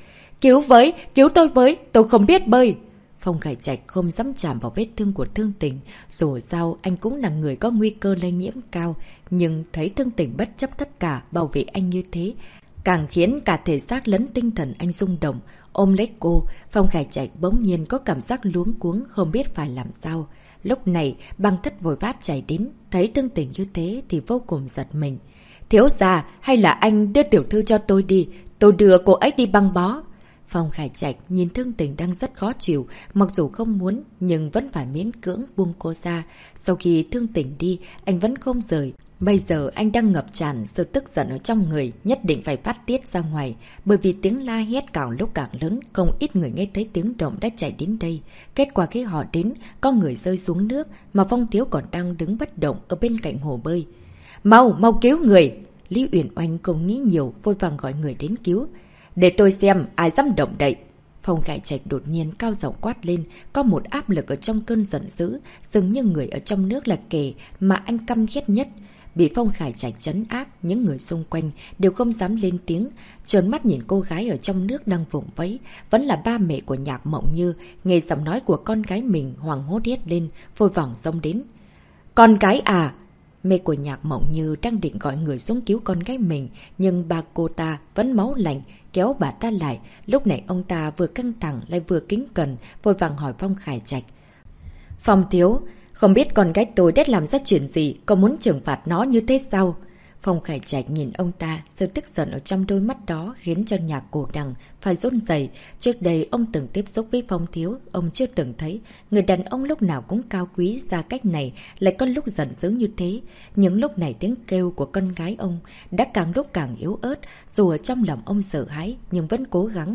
Cứu tôi với, tôi không biết bơi. Phong Khải Trạch không dám chạm vào vết thương của Thương Tình, dù sao anh cũng là người có nguy cơ lây nhiễm cao, nhưng thấy Thương Tình bất chấp tất cả bảo vệ anh như thế, càng khiến cả thể xác lẫn tinh thần anh rung động. Ôm lấy cô, Phong Khải Trạch bỗng nhiên có cảm giác luống cuống không biết phải làm sao. Lúc này, Băng Thất vội vã chạy đến, thấy Thương Tình như thế thì vô cùng giật mình. Thiếu gia, hay là anh đưa tiểu thư cho tôi đi, tôi đưa cô ấy đi băng bó. Phong Khải Trạch nhìn Thương Tình đang rất khó chịu, mặc dù không muốn nhưng vẫn phải miễn cưỡng buông cô ra. Sau khi Thương Tình đi, anh vẫn không rời. Bây giờ anh đang ngập tràn sự tức giận ở trong người, nhất định phải phát tiết ra ngoài. Bởi vì tiếng la hét càng lúc càng lớn, không ít người nghe thấy tiếng động đã chạy đến đây. Kết quả khi họ đến, có người rơi xuống nước, mà Phong Thiếu còn đang đứng bất động ở bên cạnh hồ bơi. Mau cứu người! Lý Uyển Oanh không nghĩ nhiều, vội vàng gọi người đến cứu. Để tôi xem ai dám động đậy. Phong Khải Trạch đột nhiên cao giọng quát lên, có một áp lực ở trong cơn giận dữ, dường như người ở trong nước là kẻ mà anh căm ghét nhất. Bị Phong Khải Trạch trấn áp, những người xung quanh đều không dám lên tiếng, trợn mắt nhìn cô gái ở trong nước đang vùng vẫy, vẫn là ba mẹ của Nhạc Mộng Như. Nghe giọng nói của con gái mình, hoảng hốt hét lên, vội vàng xông đến. Con gái à! Mẹ của Nhạc Mộng Như đang định gọi người xuống cứu con gái mình, nhưng ba cô ta vẫn máu lạnh, kéo bà ta lại. Lúc này ông ta vừa căng thẳng lại vừa kính cẩn, vội vàng hỏi Phong Khải Trạch. Phong thiếu, không biết con gái tôi đã làm ra chuyện gì, có muốn trừng phạt nó như thế sao? Phong Khải Trạch nhìn ông ta, sự tức giận ở trong đôi mắt đó khiến cho Nhạc Cổ Đằng phải run rẩy. Trước đây ông từng tiếp xúc với Phong thiếu, ông chưa từng thấy người đàn ông lúc nào cũng cao quý ra cách này, lại có lúc giận dữ như thế. Những lúc này tiếng kêu của con gái ông đã càng lúc càng yếu ớt, dù ở trong lòng ông sợ hãi nhưng vẫn cố gắng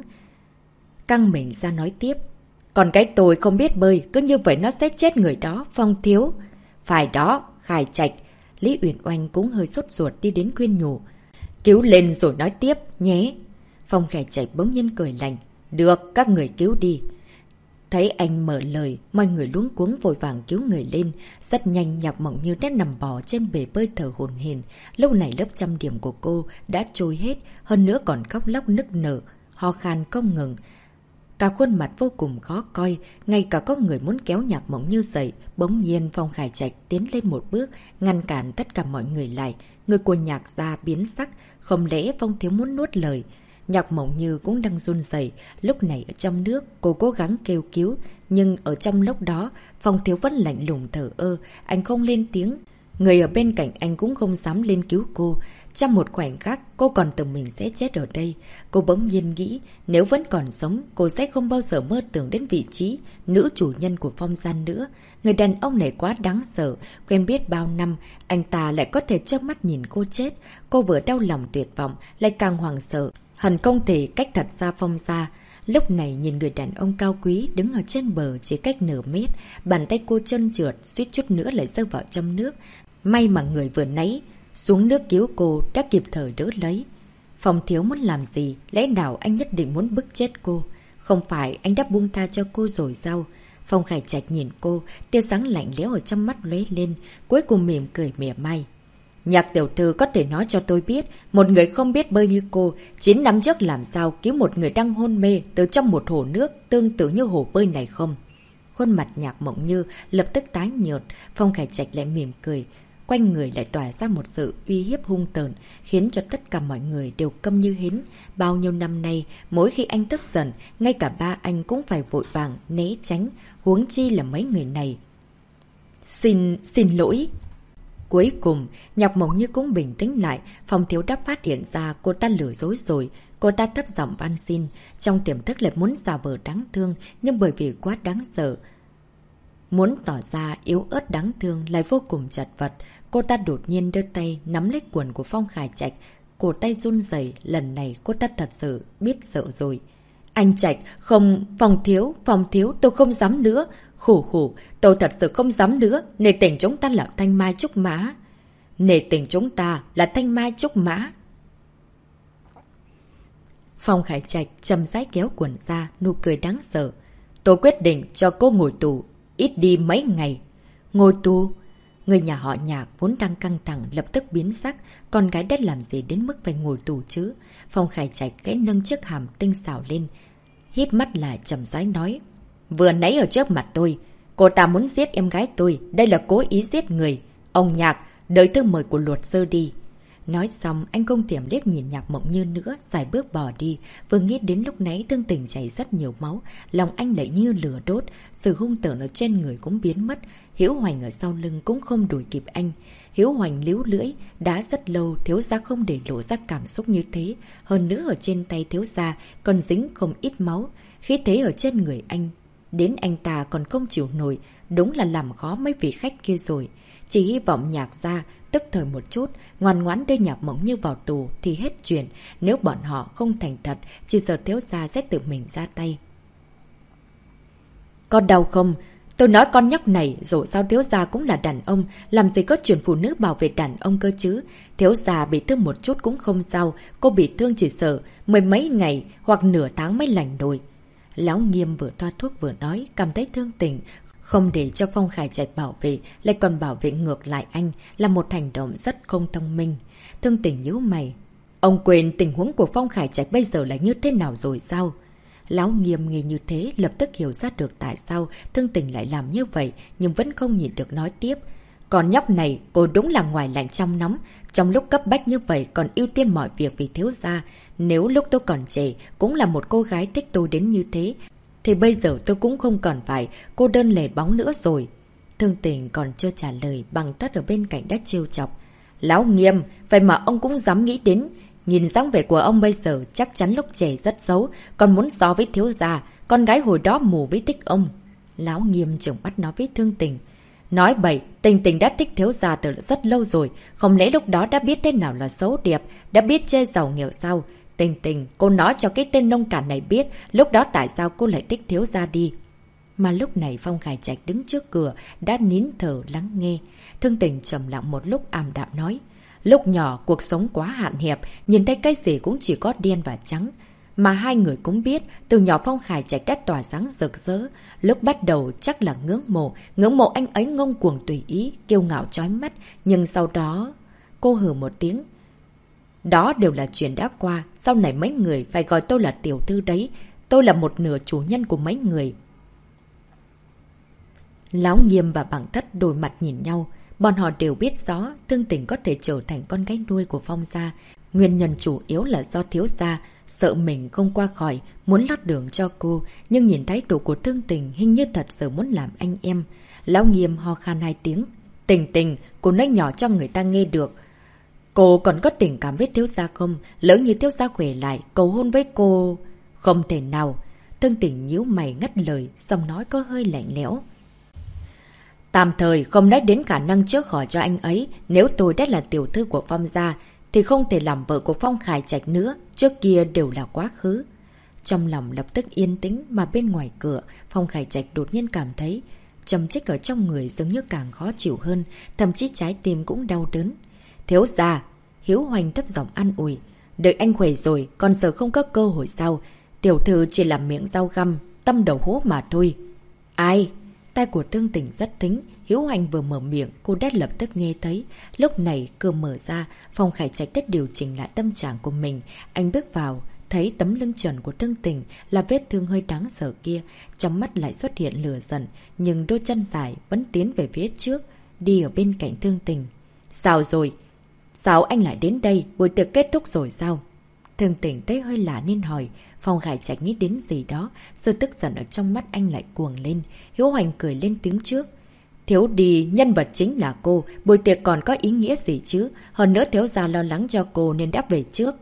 căng mình ra nói tiếp. Còn cái tôi không biết bơi, cứ như vậy nó sẽ chết người đó, Phong thiếu. Phải đó, Khải Trạch. Lý Uyển Oanh cũng hơi sốt ruột đi đến khuyên nhủ. Cứu lên rồi nói tiếp, nhé. Phong Khải Trạch bỗng nhiên cười lạnh. Được, các người cứu đi. Thấy anh mở lời, mọi người luống cuống vội vàng cứu người lên. Rất nhanh Nhạc Mộng Như đã nằm bò trên bể bơi thở hổn hển. Lúc này lớp chăm điểm của cô đã trôi hết, hơn nữa còn khóc lóc nức nở, ho khan không ngừng. Cả khuôn mặt vô cùng khó coi, ngay cả có người muốn kéo Nhạc Mộng Như dậy. Bỗng nhiên Phong Khải Trạch tiến lên một bước, ngăn cản tất cả mọi người lại. Người của Nhạc gia biến sắc, không lẽ Phong thiếu muốn nuốt lời. Nhạc Mộng Như cũng đang run rẩy. Lúc này ở trong nước, cô cố gắng kêu cứu, nhưng ở trong lúc đó, Phong thiếu vẫn lạnh lùng thờ ơ, anh không lên tiếng. Người ở bên cạnh anh cũng không dám lên cứu cô. Trong một khoảnh khắc, cô còn tưởng mình sẽ chết ở đây. Cô bỗng nhiên nghĩ, nếu vẫn còn sống, cô sẽ không bao giờ mơ tưởng đến vị trí nữ chủ nhân của Phong Gian nữa. Người đàn ông này quá đáng sợ, quen biết bao năm, anh ta lại có thể chớp mắt nhìn cô chết. Cô vừa đau lòng tuyệt vọng, lại càng hoảng sợ, hận không thể cách thật xa Phong ra. Lúc này nhìn người đàn ông cao quý đứng ở trên bờ chỉ cách nửa mét, bàn tay cô trơn trượt, suýt chút nữa lại rơi vào trong nước. May mà người vừa nãy xuống nước cứu cô đã kịp thời đỡ lấy. Phong thiếu muốn làm gì? Lẽ nào anh nhất định muốn bức chết cô? Không phải anh đã buông tha cho cô rồi sao? Phong Khải Trạch nhìn cô, tia sáng lạnh lẽo ở trong mắt lóe lên, cuối cùng mỉm cười mỉa mai. Nhạc tiểu thư có thể nói cho tôi biết, một người không biết bơi như cô, 9 năm trước làm sao cứu một người đang hôn mê từ trong một hồ nước tương tự như hồ bơi này không? Khuôn mặt Nhạc Mộng Như lập tức tái nhợt, Phong Khải Trạch lại mỉm cười. quanh người lại tỏa ra một sự uy hiếp hung tợn, khiến cho tất cả mọi người đều câm như hến. Bao nhiêu năm nay, mỗi khi anh tức giận, ngay cả ba anh cũng phải vội vàng né tránh, huống chi là mấy người này. Xin lỗi. Cuối cùng, Nhạc Mộng Như cũng bình tĩnh lại, Phong Thiếu Đáp phát hiện ra cô ta lừa dối rồi. Cô ta thấp giọng van xin, trong tiềm thức lại muốn giả vờ đáng thương, nhưng bởi vì quá đáng sợ, muốn tỏ ra yếu ớt đáng thương lại vô cùng chật vật. Cô ta đột nhiên đưa tay nắm lấy quần của Phong Khải Trạch, cổ tay run rẩy. Lần này cô ta thật sự biết sợ rồi. Anh Trạch, không, Phong thiếu, tôi không dám nữa. Khủ, tôi thật sự không dám nữa. Nể tình chúng ta là thanh mai trúc mã. Phong Khải Trạch chậm rãi kéo quần ra, nụ cười đáng sợ. Tôi quyết định cho cô ngồi tù, ít đi mấy ngày. Ngồi tù? Người nhà họ Nhạc vốn đang căng thẳng lập tức biến sắc. Con gái đã làm gì đến mức phải ngồi tù chứ? Phong Khải Trạch gãy nâng chiếc hàm tinh xảo lên, híp mắt lại chậm rãi nói. Vừa nãy ở trước mặt tôi, cô ta muốn giết em gái tôi. Đây là cố ý giết người. Ông Nhạc, đợi thư mời của luật sư đi. Nói xong, anh không thèm liếc nhìn Nhạc Mộng Như nữa, xài bước bỏ đi. Vừa nghĩ đến lúc nãy Thương Tình chảy rất nhiều máu, lòng anh lại như lửa đốt. Sự hung tợn ở trên người cũng biến mất. Hiếu Hoành ở sau lưng cũng không đuổi kịp anh. Hiếu Hoành líu lưỡi, đã rất lâu thiếu gia không để lộ ra cảm xúc như thế. Hơn nữa ở trên tay thiếu gia còn dính không ít máu. Khí thế ở trên người anh, đến anh ta còn không chịu nổi. Đúng là làm khó mấy vị khách kia rồi. Chỉ hy vọng Nhạc gia tức thời một chút, ngoan ngoãn đưa Nhạc Mộng Như vào tù thì hết chuyện. Nếu bọn họ không thành thật, chỉ sợ thiếu gia sẽ tự mình ra tay. Con đau không? Tôi nói con nhóc này, dù sao thiếu gia cũng là đàn ông, làm gì có chuyện phụ nữ bảo vệ đàn ông cơ chứ. Thiếu gia bị thương một chút cũng không sao, cô bị thương chỉ sợ mười mấy ngày hoặc nửa tháng mới lành nổi. Lão Nghiêm vừa thoa thuốc vừa nói, cảm thấy Thương Tình không để cho Phong Khải Trạch bảo vệ, lại còn bảo vệ ngược lại anh, là một hành động rất không thông minh. Thương Tình nhíu mày. Ông quên tình huống của Phong Khải Trạch bây giờ là như thế nào rồi sao? Lão Nghiêm nghe như thế, lập tức hiểu ra được tại sao Thương Tình lại làm như vậy, nhưng vẫn không nhịn được nói tiếp. Còn nhóc này, cô đúng là ngoài lạnh trong nóng. Trong lúc cấp bách như vậy còn ưu tiên mọi việc vì thiếu gia. Nếu lúc tôi còn trẻ, cũng là một cô gái thích tôi đến như thế, thì bây giờ tôi cũng không còn phải cô đơn lẻ bóng nữa rồi. Thương Tình còn chưa trả lời, Bằng Tất ở bên cạnh đã trêu chọc. Lão Nghiêm, vậy mà ông cũng dám nghĩ đến. Nhìn dáng vẻ của ông bây giờ chắc chắn lúc trẻ rất xấu, còn muốn so với thiếu gia, con gái hồi đó mù với thích ông. Lão Nghiêm trừng mắt nói với Thương Tình. Nói bậy, Tình đã thích thiếu gia từ rất lâu rồi, không lẽ lúc đó đã biết thế nào là xấu đẹp, đã biết chê giàu nghèo sao? Tình, cô nói cho cái tên nông cạn này biết, lúc đó tại sao cô lại thích thiếu gia đi. Mà lúc này Phong Khải Trạch đứng trước cửa, đã nín thở lắng nghe. Thương Tình trầm lặng một lúc ảm đạm nói. Lúc nhỏ, cuộc sống quá hạn hẹp, nhìn thấy cái gì cũng chỉ có đen và trắng. Mà hai người cũng biết, từ nhỏ Phong Khải Trạch đã tỏa sáng rực rỡ. Lúc bắt đầu chắc là ngưỡng mộ anh ấy ngông cuồng tùy ý, kiêu ngạo chói mắt. Nhưng sau đó, cô hừ một tiếng. Đó đều là chuyện đã qua, sau này mấy người phải gọi tôi là tiểu thư đấy. Tôi là một nửa chủ nhân của mấy người. Lão Nghiêm và Bằng Thất đôi mặt nhìn nhau. Bọn họ đều biết rõ Thương Tình có thể trở thành con gái nuôi của Phong gia. Nguyên nhân chủ yếu là do thiếu gia sợ mình không qua khỏi, muốn lót đường cho cô. Nhưng nhìn thái độ của Thương Tình hình như thật sự muốn làm anh em. Lão Nghiêm ho khan hai tiếng. Tình, cô nói nhỏ cho người ta nghe được. Cô còn có tình cảm với thiếu gia không? Lỡ như thiếu gia khỏe lại, cầu hôn với cô. Không thể nào. Thương Tình nhíu mày ngắt lời, xong nói có hơi lạnh lẽo. Tạm thời không nói đến khả năng trước khỏi cho anh ấy. Nếu tôi đã là tiểu thư của Phong gia, thì không thể làm vợ của Phong Khải Trạch nữa. Trước kia đều là quá khứ. Trong lòng lập tức yên tĩnh, mà bên ngoài cửa, Phong Khải Trạch đột nhiên cảm thấy trầm trích ở trong người dường như càng khó chịu hơn, thậm chí trái tim cũng đau đớn. Thiếu gia, Hiếu Hoành thấp giọng an ủi. Đợi anh khỏe rồi, còn giờ không có cơ hội sao? Tiểu thư chỉ là miệng rau găm, tâm đầu hố mà thôi. Ai? Tai của Thương Tình rất thính, Hiếu Hoành vừa mở miệng, cô đã lập tức nghe thấy. Lúc này cửa mở ra, Phong Khải Trạch đã điều chỉnh lại tâm trạng của mình. Anh bước vào, thấy tấm lưng trần của Thương Tình là vết thương hơi đáng sợ kia, trong mắt lại xuất hiện lửa giận, nhưng đôi chân dài vẫn tiến về phía trước, đi ở bên cạnh Thương Tình. Sao rồi? Sao anh lại đến đây? Buổi tiệc kết thúc rồi sao? Thương Tình thấy hơi lạ nên hỏi. Phong Khải Trạch nghĩ đến gì đó, sự tức giận ở trong mắt anh lại cuồng lên. Hiếu Hoành cười lên tiếng trước. Thiếu đi, nhân vật chính là cô, buổi tiệc còn có ý nghĩa gì chứ? Hơn nữa thiếu gia lo lắng cho cô nên đã về trước.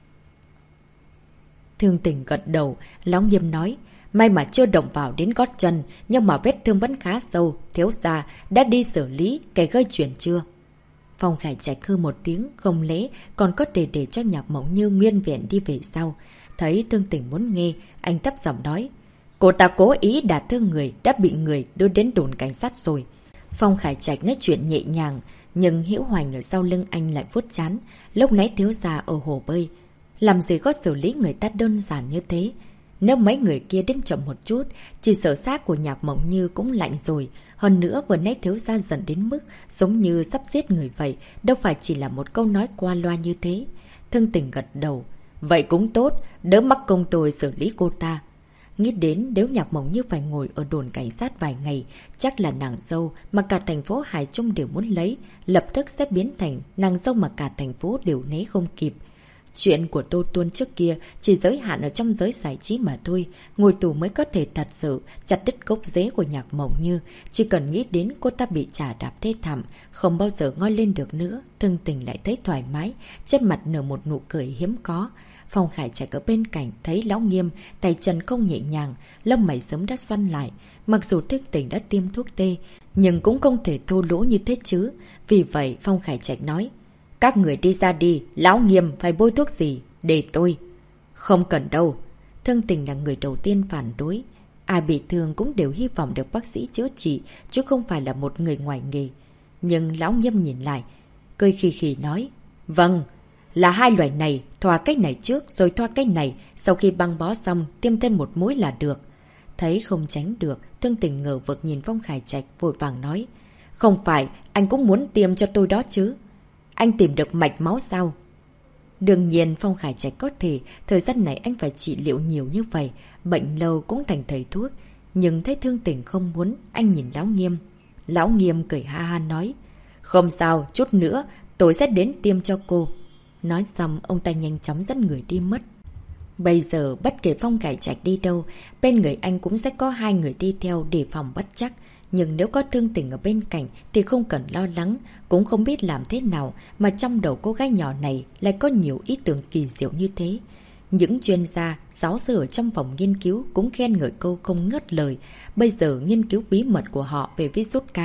Thương Tình gật đầu, Lão Nghiêm nói. May mà chưa động vào đến gót chân, nhưng mà vết thương vẫn khá sâu. Thiếu gia đã đi xử lý kẻ gây chuyện chưa? Phong Khải Trạch hư một tiếng, không lẽ còn có thể để cho Nhạc Mộng Như nguyên vẹn đi về sau. Thấy Thương Tình muốn nghe, anh thấp giọng nói. Cô ta cố ý đả thương người, đã bị người đưa đến đồn cảnh sát rồi. Phong Khải Trạch nói chuyện nhẹ nhàng, nhưng Hiễu Hoành ở sau lưng anh lại vuốt chán. Lúc nãy thiếu gia ở hồ bơi, làm gì có xử lý người ta đơn giản như thế. Nếu mấy người kia đến chậm một chút, chỉ sợ xác của Nhạc Mộng Như cũng lạnh rồi. Hơn nữa vừa nãy thiếu gia giận đến mức giống như sắp giết người vậy, đâu phải chỉ là một câu nói qua loa như thế. Thương Tình gật đầu. Vậy cũng tốt, đỡ mắc công tôi xử lý cô ta. Nghĩ đến nếu Nhạc Mộng Như phải ngồi ở đồn cảnh sát vài ngày, chắc là nàng dâu mà cả thành phố Hải Trung đều muốn lấy, lập tức sẽ biến thành nàng dâu mà cả thành phố đều né không kịp. Chuyện của Tô Tuân trước kia chỉ giới hạn ở trong giới giải trí mà thôi, ngồi tù mới có thể thật sự chặt đứt gốc rễ của Nhạc Mộng Như. Chỉ cần nghĩ đến cô ta bị chà đạp thê thảm, không bao giờ ngoi lên được nữa, Thương Tình lại thấy thoải mái, trên mặt nở một nụ cười hiếm có. Phong Khải Trạch ở bên cạnh thấy Lão Nghiêm, tay chân không nhẹ nhàng, lông mày sớm đã xoăn lại. Mặc dù Thương Tình đã tiêm thuốc tê, nhưng cũng không thể thô lỗ như thế chứ. Vì vậy Phong Khải Trạch nói. Các người đi ra đi, Lão Nghiêm phải bôi thuốc gì? Để tôi. Không cần đâu. Thương Tình là người đầu tiên phản đối. Ai bị thương cũng đều hy vọng được bác sĩ chữa trị, chứ không phải là một người ngoài nghề. Nhưng Lão Nghiêm nhìn lại, cười khì khì nói. Vâng, là hai loại này, thoa cái này trước rồi thoa cái này, sau khi băng bó xong tiêm thêm một mũi là được. Thấy không tránh được, Thương Tình ngờ vực nhìn Phong Khải Trạch vội vàng nói. Không phải, anh cũng muốn tiêm cho tôi đó chứ. Anh tìm được mạch máu sao? Đương nhiên Phong Khải Trạch có thể, thời gian này anh phải trị liệu nhiều như vậy, bệnh lâu cũng thành thầy thuốc. Nhưng thấy Thương Tình không muốn, anh nhìn Lão Nghiêm. Lão Nghiêm cười ha ha nói. Không sao, chút nữa, tôi sẽ đến tiêm cho cô. Nói xong, ông ta nhanh chóng dẫn người đi mất. Bây giờ, bất kể Phong Khải Trạch đi đâu, bên người anh cũng sẽ có hai người đi theo để phòng bất chắc. Nhưng nếu có Thương Tình ở bên cạnh thì không cần lo lắng, cũng không biết làm thế nào mà trong đầu cô gái nhỏ này lại có nhiều ý tưởng kỳ diệu như thế. Những chuyên gia, giáo sư ở trong phòng nghiên cứu cũng khen ngợi cô không ngớt lời. Bây giờ nghiên cứu bí mật của họ về virus K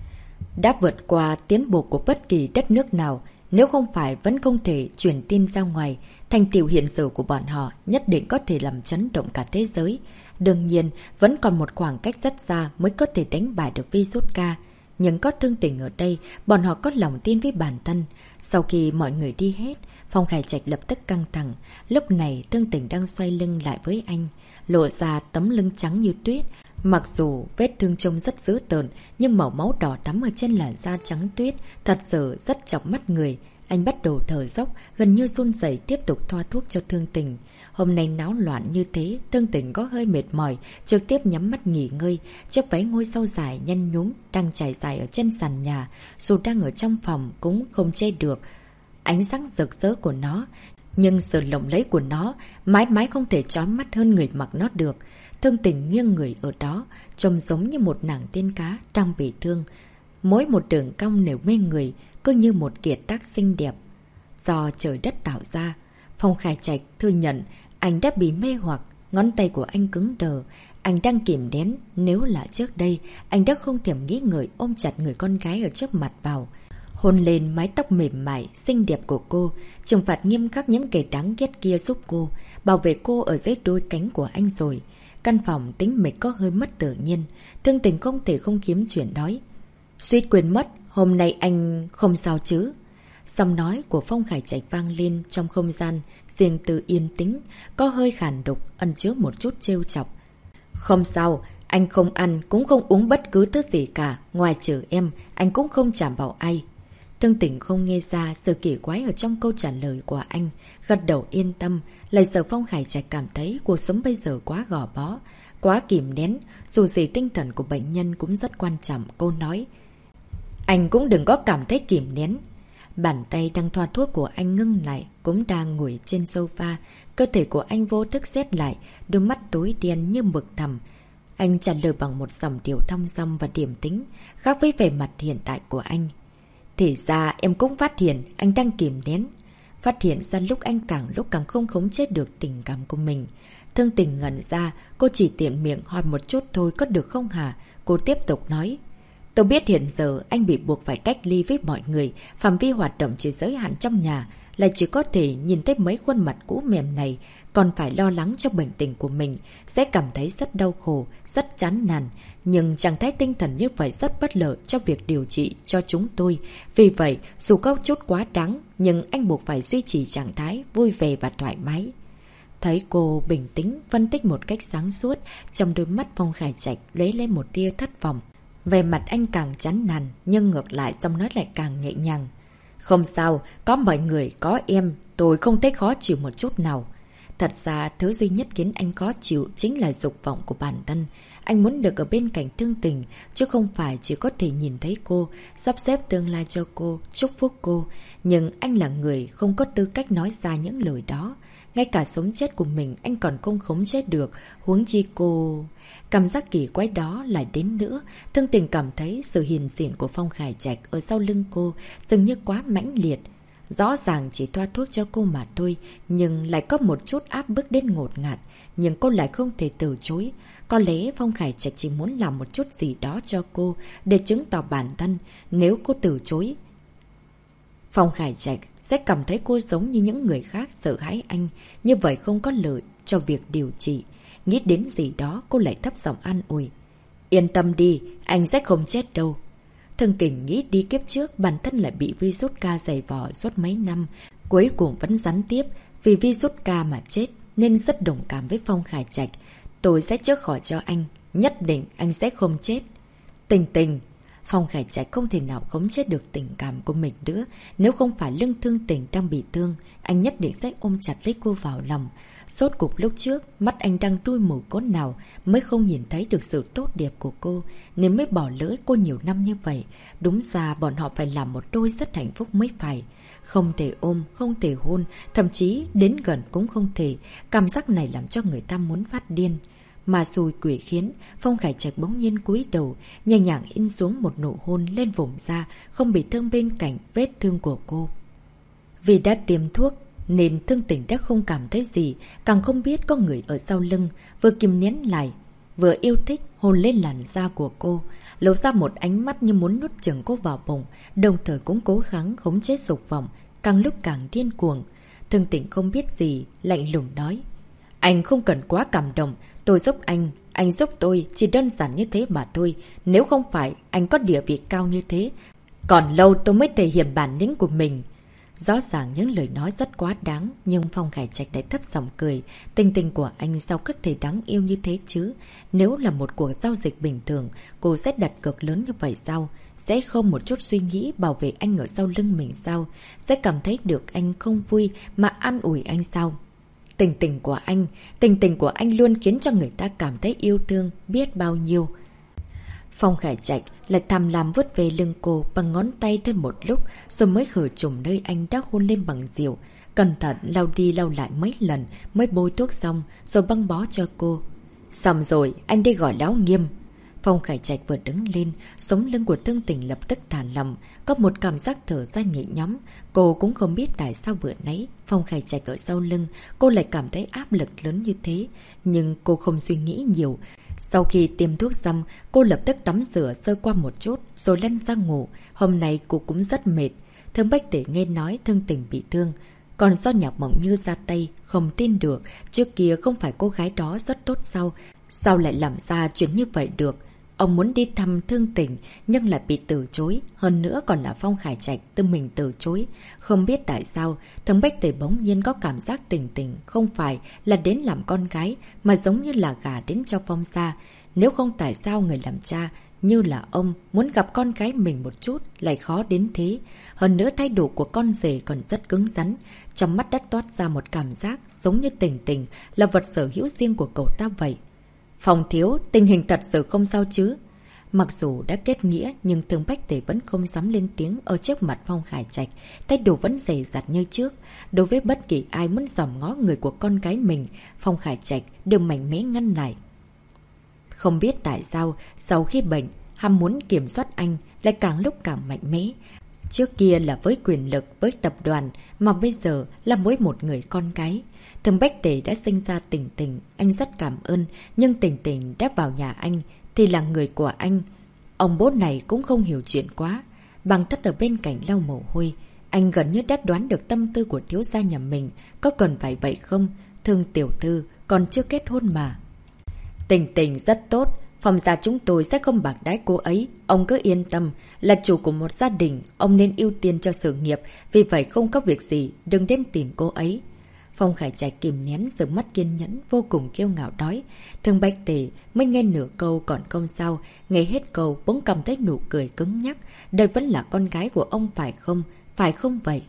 đã vượt qua tiến bộ của bất kỳ đất nước nào. Nếu không phải vẫn không thể truyền tin ra ngoài, thành tựu hiện giờ của bọn họ nhất định có thể làm chấn động cả thế giới. Đương nhiên, vẫn còn một khoảng cách rất xa mới có thể đánh bại được virus K. Nhưng có Thương Tình ở đây, bọn họ có lòng tin với bản thân. Sau khi mọi người đi hết, Phong Khải Trạch lập tức căng thẳng. Lúc này Thương Tình đang xoay lưng lại với anh, lộ ra tấm lưng trắng như tuyết. Mặc dù vết thương trông rất dữ tợn, nhưng màu máu đỏ tắm ở trên làn da trắng tuyết thật sự rất chọc mắt người. Anh bắt đầu thở dốc, gần như run rẩy tiếp tục thoa thuốc cho Thương Tình. Hôm nay náo loạn như thế, Thương Tình có hơi mệt mỏi, trực tiếp nhắm mắt nghỉ ngơi. Chiếc váy ngôi sao dài nhăn nhúm đang trải dài ở trên sàn nhà, dù đang ở trong phòng cũng không che được ánh sáng rực rỡ của nó, nhưng sự lộng lẫy của nó mãi mãi không thể chói mắt hơn người mặc nó được. Thương Tình nghiêng người ở đó, trông giống như một nàng tiên cá đang bị thương. Mỗi một đường cong đều mê người, cứ như một kiệt tác xinh đẹp do trời đất tạo ra. Phong Khải Trạch thừa nhận anh đã bị mê hoặc, ngón tay của anh cứng đờ. Anh đang kìm nén, nếu là trước đây, anh đã không thèm nghĩ ngợi ôm chặt người con gái ở trước mặt vào. Hôn lên mái tóc mềm mại, xinh đẹp của cô, trừng phạt nghiêm khắc những kẻ đáng ghét kia giúp cô, bảo vệ cô ở dưới đôi cánh của anh rồi. Căn phòng tính mịch có hơi mất tự nhiên, Thương Tình không thể không kiếm chuyện nói. Suýt quên mất, hôm nay anh không sao chứ? Giọng nói của Phong Khải Trạch vang lên trong không gian, riêng tư yên tĩnh, có hơi khàn đục, ẩn chứa một chút trêu chọc. Không sao, anh không ăn cũng không uống bất cứ thứ gì cả, ngoài trừ em, anh cũng không chạm vào ai. Thương Tình không nghe ra sự kỳ quái ở trong câu trả lời của anh, gật đầu yên tâm. Lại giờ Phong Khải Trạch cảm thấy cuộc sống bây giờ quá gò bó, quá kìm nén, dù gì tinh thần của bệnh nhân cũng rất quan trọng. Cô nói, anh cũng đừng có cảm thấy kìm nén, Bàn tay đang thoa thuốc của anh ngưng lại, cũng đang ngồi trên sofa. Cơ thể của anh vô thức xét lại, đôi mắt tối đen như mực thẳm. Anh trả lời bằng một dòng điệu thong dong và điềm tĩnh, khác với vẻ mặt hiện tại của anh. Thì ra em cũng phát hiện anh đang kìm nén. Phát hiện ra lúc càng không khống chế được tình cảm của mình. Thương Tình ngẩn ra, cô chỉ tiện miệng hỏi một chút thôi có được không hả? Cô tiếp tục nói. Tôi biết hiện giờ anh bị buộc phải cách ly với mọi người, phạm vi hoạt động chỉ giới hạn trong nhà, lại chỉ có thể nhìn thấy mấy khuôn mặt cũ mềm này, còn phải lo lắng cho bệnh tình của mình, sẽ cảm thấy rất đau khổ, rất chán nản. Nhưng trạng thái tinh thần như vậy rất bất lợi cho việc điều trị cho chúng tôi. Vì vậy, dù có chút quá đáng, nhưng anh buộc phải duy trì trạng thái vui vẻ và thoải mái. Thấy cô bình tĩnh, phân tích một cách sáng suốt, trong đôi mắt Phong Khải Trạch lóe lên một tia thất vọng. Về mặt anh càng chán nản, nhưng ngược lại giọng nói lại càng nhẹ nhàng. Không sao, có mọi người, có em, tôi không thấy khó chịu một chút nào. Thật ra, thứ duy nhất khiến anh khó chịu chính là dục vọng của bản thân. Anh muốn được ở bên cạnh Thương Tình, chứ không phải chỉ có thể nhìn thấy cô, sắp xếp tương lai cho cô, chúc phúc cô. Nhưng anh là người không có tư cách nói ra những lời đó. Ngay cả sống chết của mình anh còn không khống chế được, huống chi cô. Cảm giác kỳ quái đó lại đến nữa. Thương Tình cảm thấy sự hiền diện của Phong Khải Trạch ở sau lưng cô dường như quá mãnh liệt. Rõ ràng chỉ thoa thuốc cho cô mà thôi, nhưng lại có một chút áp bức đến ngột ngạt. Nhưng cô lại không thể từ chối. Có lẽ Phong Khải Trạch chỉ muốn làm một chút gì đó cho cô để chứng tỏ bản thân. Nếu cô từ chối, Phong Khải Trạch sẽ cảm thấy cô giống như những người khác sợ hãi anh, như vậy không có lợi cho việc điều trị. Nghĩ đến gì đó, cô lại thấp giọng an ủi. Yên tâm đi, anh sẽ không chết đâu. Thương Kình nghĩ đi kiếp trước bản thân lại bị virus K giày vò suốt mấy năm, cuối cùng vẫn gián tiếp vì virus K mà chết, nên rất đồng cảm với Phong Khải Trạch. Tôi sẽ chữa khỏi cho anh, nhất định anh sẽ không chết. Tình Tình. Phong Khải Trạch không thể nào khống chế được tình cảm của mình nữa. Nếu không phải lưng Thương Tình đang bị thương, anh nhất định sẽ ôm chặt lấy cô vào lòng. Sốt cục lúc trước, mắt anh đang đuôi mù cốt nào mới không nhìn thấy được sự tốt đẹp của cô, nên mới bỏ lỡ cô nhiều năm như vậy. Đúng ra bọn họ phải làm một đôi rất hạnh phúc mới phải. Không thể ôm, không thể hôn, thậm chí đến gần cũng không thể. Cảm giác này làm cho người ta muốn phát điên. Mà xui quỷ khiến, Phong Khải Trạch bỗng nhiên cúi đầu, nhẹ nhàng in xuống một nụ hôn lên vùng da, không bị thương bên cạnh vết thương của cô. Vì đã tiêm thuốc, nên Thương Tình đã không cảm thấy gì, càng không biết có người ở sau lưng, vừa kìm nén lại, vừa yêu thích hôn lên làn da của cô, lộ ra một ánh mắt như muốn nuốt chửng cô vào bụng, đồng thời cũng cố gắng khống chế dục vọng, càng lúc càng điên cuồng. Thương Tình không biết gì, lạnh lùng nói. Anh không cần quá cảm động, tôi giúp anh giúp tôi, chỉ đơn giản như thế mà thôi. Nếu không phải anh có địa vị cao như thế, còn lâu tôi mới thể hiện bản lĩnh của mình. Rõ ràng những lời nói rất quá đáng, nhưng Phong Khải Trạch lại thấp giọng cười. Tình tình của anh sao có thể đáng yêu như thế chứ? Nếu là một cuộc giao dịch bình thường, cô sẽ đặt cược lớn như vậy sao? Sẽ không một chút suy nghĩ bảo vệ anh ở sau lưng mình sao? Sẽ cảm thấy được anh không vui mà an ủi anh sao? Tình tình của anh luôn khiến cho người ta cảm thấy yêu thương biết bao nhiêu. Phong Khải Trạch lại tham lam vuốt về lưng cô bằng ngón tay thêm một lúc, rồi mới khử trùng nơi anh đã hôn lên bằng rượu. Cẩn thận lau đi lau lại mấy lần mới bôi thuốc xong, rồi băng bó cho cô. Xong rồi, anh đi gọi Lão Nghiêm. Phong Khải Trạch vừa đứng lên, sống lưng của Thương Tình lập tức thả lỏng, có một cảm giác thở ra nhẹ nhõm. Cô cũng không biết tại sao vừa nãy Phong Khải Trạch ở sau lưng, cô lại cảm thấy áp lực lớn như thế. Nhưng cô không suy nghĩ nhiều. Sau khi tiêm thuốc xong, cô lập tức tắm rửa sơ qua một chút, rồi lăn ra ngủ. Hôm nay cô cũng rất mệt. Thương Bách Tể nghe nói Thương Tình bị thương, còn do Nhạc Mộng Như ra tay, không tin được. Trước kia không phải cô gái đó rất tốt sao? Sao lại làm ra chuyện như vậy được? Ông muốn đi thăm Thương Tình, nhưng lại bị từ chối. Hơn nữa còn là Phong Khải Trạch tự mình từ chối. Không biết tại sao, Thương Bách Tể bỗng nhiên có cảm giác Tình Tình không phải là đến làm con gái, mà giống như là gả đến cho Phong gia. Nếu không tại sao người làm cha như là ông muốn gặp con gái mình một chút lại khó đến thế. Hơn nữa thái độ của con rể còn rất cứng rắn. Trong mắt đã toát ra một cảm giác giống như Tình Tình là vật sở hữu riêng của cậu ta vậy. Phong thiếu, tình hình thật sự không sao chứ? Mặc dù đã kết nghĩa nhưng Thương Bách Tề vẫn không dám lên tiếng ở trước mặt Phong Khải Trạch, thái độ vẫn dè dặt như trước. Đối với bất kỳ ai muốn dòm ngó người của con gái mình, Phong Khải Trạch đều mạnh mẽ ngăn lại. Không biết tại sao, sau khi bệnh, ham muốn kiểm soát anh lại càng lúc càng mạnh mẽ. Trước kia là với quyền lực, với tập đoàn, mà bây giờ là với một người con gái. Thương Bách Tề đã sinh ra Tình Tình, anh rất cảm ơn, nhưng Tình Tình đã vào nhà anh thì là người của anh. Ông bố này cũng không hiểu chuyện quá. Bằng tất ở bên cạnh lau mồ hôi, anh gần như đã đoán được tâm tư của thiếu gia nhà mình. Có cần phải vậy không? Thương tiểu thư còn chưa kết hôn mà. Tình Tình rất tốt, Phong gia chúng tôi sẽ không bạc đãi cô ấy. Ông cứ yên tâm, là chủ của một gia đình, ông nên ưu tiên cho sự nghiệp. Vì vậy không có việc gì, đừng đến tìm cô ấy. Phong Khải Trạch kìm nén sự mắt kiên nhẫn, vô cùng kiêu ngạo nói. Thương Bách Tề mới nghe nửa câu còn không sao, nghe hết câu bỗng cầm thấy nụ cười cứng nhắc. Đây vẫn là con gái của ông phải không? Phải không vậy?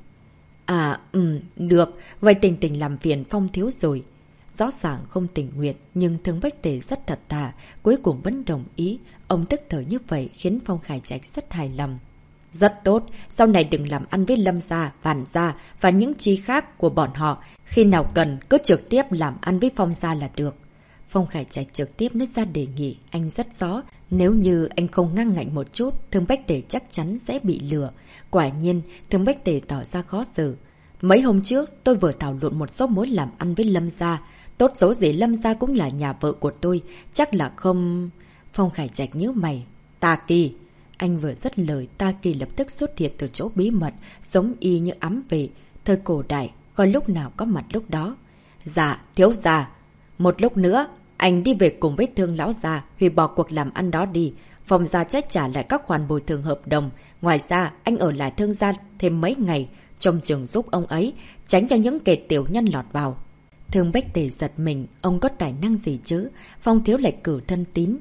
À, được, vậy Tình Tình làm phiền Phong thiếu rồi. Rõ ràng không tình nguyện, nhưng Thương Bách Tề rất thật thà, cuối cùng vẫn đồng ý. Ông tức thời như vậy khiến Phong Khải Trạch rất hài lòng. Rất tốt, sau này đừng làm ăn với Lâm gia, Vạn gia và những chi khác của bọn họ. Khi nào cần, cứ trực tiếp làm ăn với Phong gia là được. Phong Khải Trạch trực tiếp nói ra đề nghị, anh rất rõ. Nếu như anh không ngang ngạnh một chút, Thương Bách Tề chắc chắn sẽ bị lừa. Quả nhiên, Thương Bách Tề tỏ ra khó xử. Mấy hôm trước, tôi vừa thảo luận một số mối làm ăn với Lâm gia. Tốt xấu gì Lâm gia cũng là nhà vợ của tôi, chắc là không... Phong Khải Trạch nhíu mày. Ta Kỳ. Anh vừa dứt lời, Ta Kỳ lập tức xuất hiện từ chỗ bí mật, giống y như ám vệ. Thời cổ đại, coi lúc nào có mặt lúc đó. Dạ, thiếu gia. Một lúc nữa, anh đi về cùng với Thương lão gia, hủy bỏ cuộc làm ăn đó đi. Phong gia sẽ trả lại các khoản bồi thường hợp đồng. Ngoài ra, anh ở lại Thương gia thêm mấy ngày, trông chừng giúp ông ấy, tránh cho những kẻ tiểu nhân lọt vào. Thương Bách Tề giật mình, ông có tài năng gì chứ? Phong thiếu lại cử thân tín.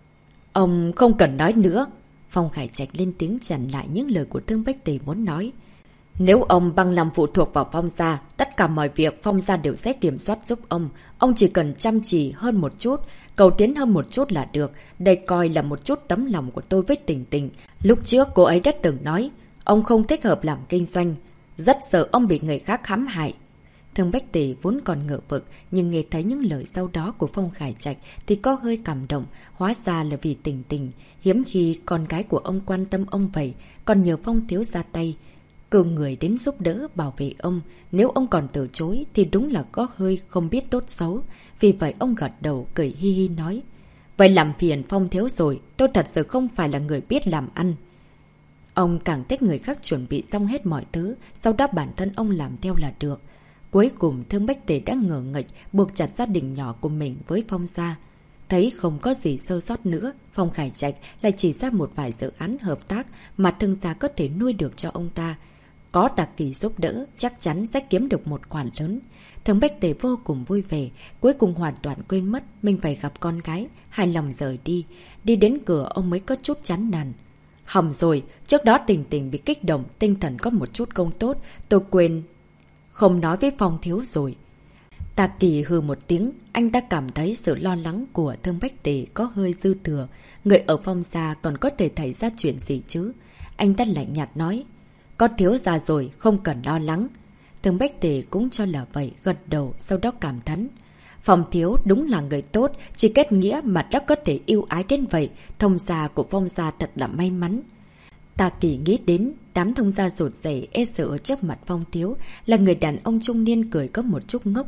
Ông không cần nói nữa. Phong Khải Trạch lên tiếng chặn lại những lời của Thương Bách Tề muốn nói. Nếu ông bằng lòng phụ thuộc vào Phong gia, tất cả mọi việc Phong gia đều sẽ kiểm soát giúp ông. Ông chỉ cần chăm chỉ hơn một chút, cầu tiến hơn một chút là được. Đây coi là một chút tấm lòng của tôi với Tình Tình. Lúc trước cô ấy đã từng nói, ông không thích hợp làm kinh doanh. Rất sợ ông bị người khác hãm hại. Thương Bách Tề vốn còn ngờ vực, nhưng nghe thấy những lời sau đó của Phong Khải Trạch thì có hơi cảm động, hóa ra là vì Tình Tình. Hiếm khi con gái của ông quan tâm ông vậy, còn nhờ Phong thiếu ra tay, cử người đến giúp đỡ bảo vệ ông. Nếu ông còn từ chối thì đúng là có hơi không biết tốt xấu. Vì vậy ông gật đầu cười hi hi nói. Vậy làm phiền Phong thiếu rồi, tôi thật sự không phải là người biết làm ăn. Ông càng thích người khác chuẩn bị xong hết mọi thứ, sau đó bản thân ông làm theo là được. Cuối cùng Thương Bách Tề đã ngờ nghệch buộc chặt gia đình nhỏ của mình với Phong gia. Thấy không có gì sơ sót nữa, Phong Khải Trạch lại chỉ ra một vài dự án hợp tác mà Thương gia có thể nuôi được cho ông ta. Có Tạ Kỳ giúp đỡ, chắc chắn sẽ kiếm được một khoản lớn. Thương Bách Tề vô cùng vui vẻ, cuối cùng hoàn toàn quên mất mình phải gặp con gái, hài lòng rời đi. Đi đến cửa ông mới có chút chán nản. Hỏng rồi, trước đó Tình Tình bị kích động, tinh thần có một chút không tốt, tôi quên không nói với Phong thiếu rồi. Tạ Kỳ hừ một tiếng, anh ta cảm thấy sự lo lắng của Thương Bách Tề có hơi dư thừa. Người ở Phong gia còn có thể thấy ra chuyện gì chứ? Anh ta lạnh nhạt nói, có thiếu gia rồi, không cần lo lắng. Thương Bách Tề cũng cho là vậy, gật đầu, sau đó cảm thán. Phong thiếu đúng là người tốt, chỉ kết nghĩa mà đã có thể yêu ái đến vậy. Thông gia của Phong gia thật là may mắn. Tạ Kỳ nghĩ đến đám thông gia rụt rẩy e sợ ở trước mặt Phong thiếu, là người đàn ông trung niên cười có một chút ngốc.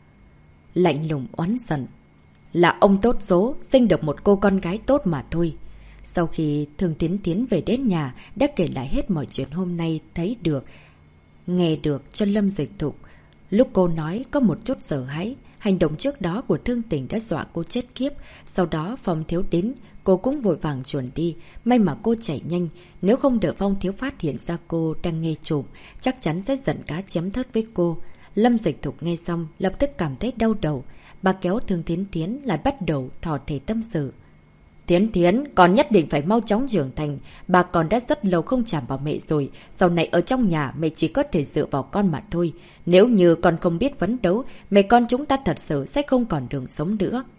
Lạnh lùng oán giận. Là ông tốt số, sinh được một cô con gái tốt mà thôi. Sau khi Thương Tiến Tiến về đến nhà, đã kể lại hết mọi chuyện hôm nay thấy được, nghe được cho Lâm Dịch Thục. Lúc cô nói có một chút sợ hãi, hành động trước đó của Thương Tình đã dọa cô chết khiếp. Sau đó Phong thiếu đến, cô cũng vội vàng chuồn đi. May mà cô chạy nhanh, nếu không đợi Phong thiếu phát hiện ra cô đang nghe trộm, chắc chắn sẽ giận cá chém thớt với cô. Lâm Dịch Thục nghe xong, lập tức cảm thấy đau đầu. Bà kéo Thương Tiến Tiến lại bắt đầu thò thể tâm sự. Tiến Tiến, con nhất định phải mau chóng trưởng thành. Bà con đã rất lâu không chạm vào mẹ rồi. Sau này ở trong nhà, mẹ chỉ có thể dựa vào con mà thôi. Nếu như con không biết phấn đấu, mẹ con chúng ta thật sự sẽ không còn đường sống nữa.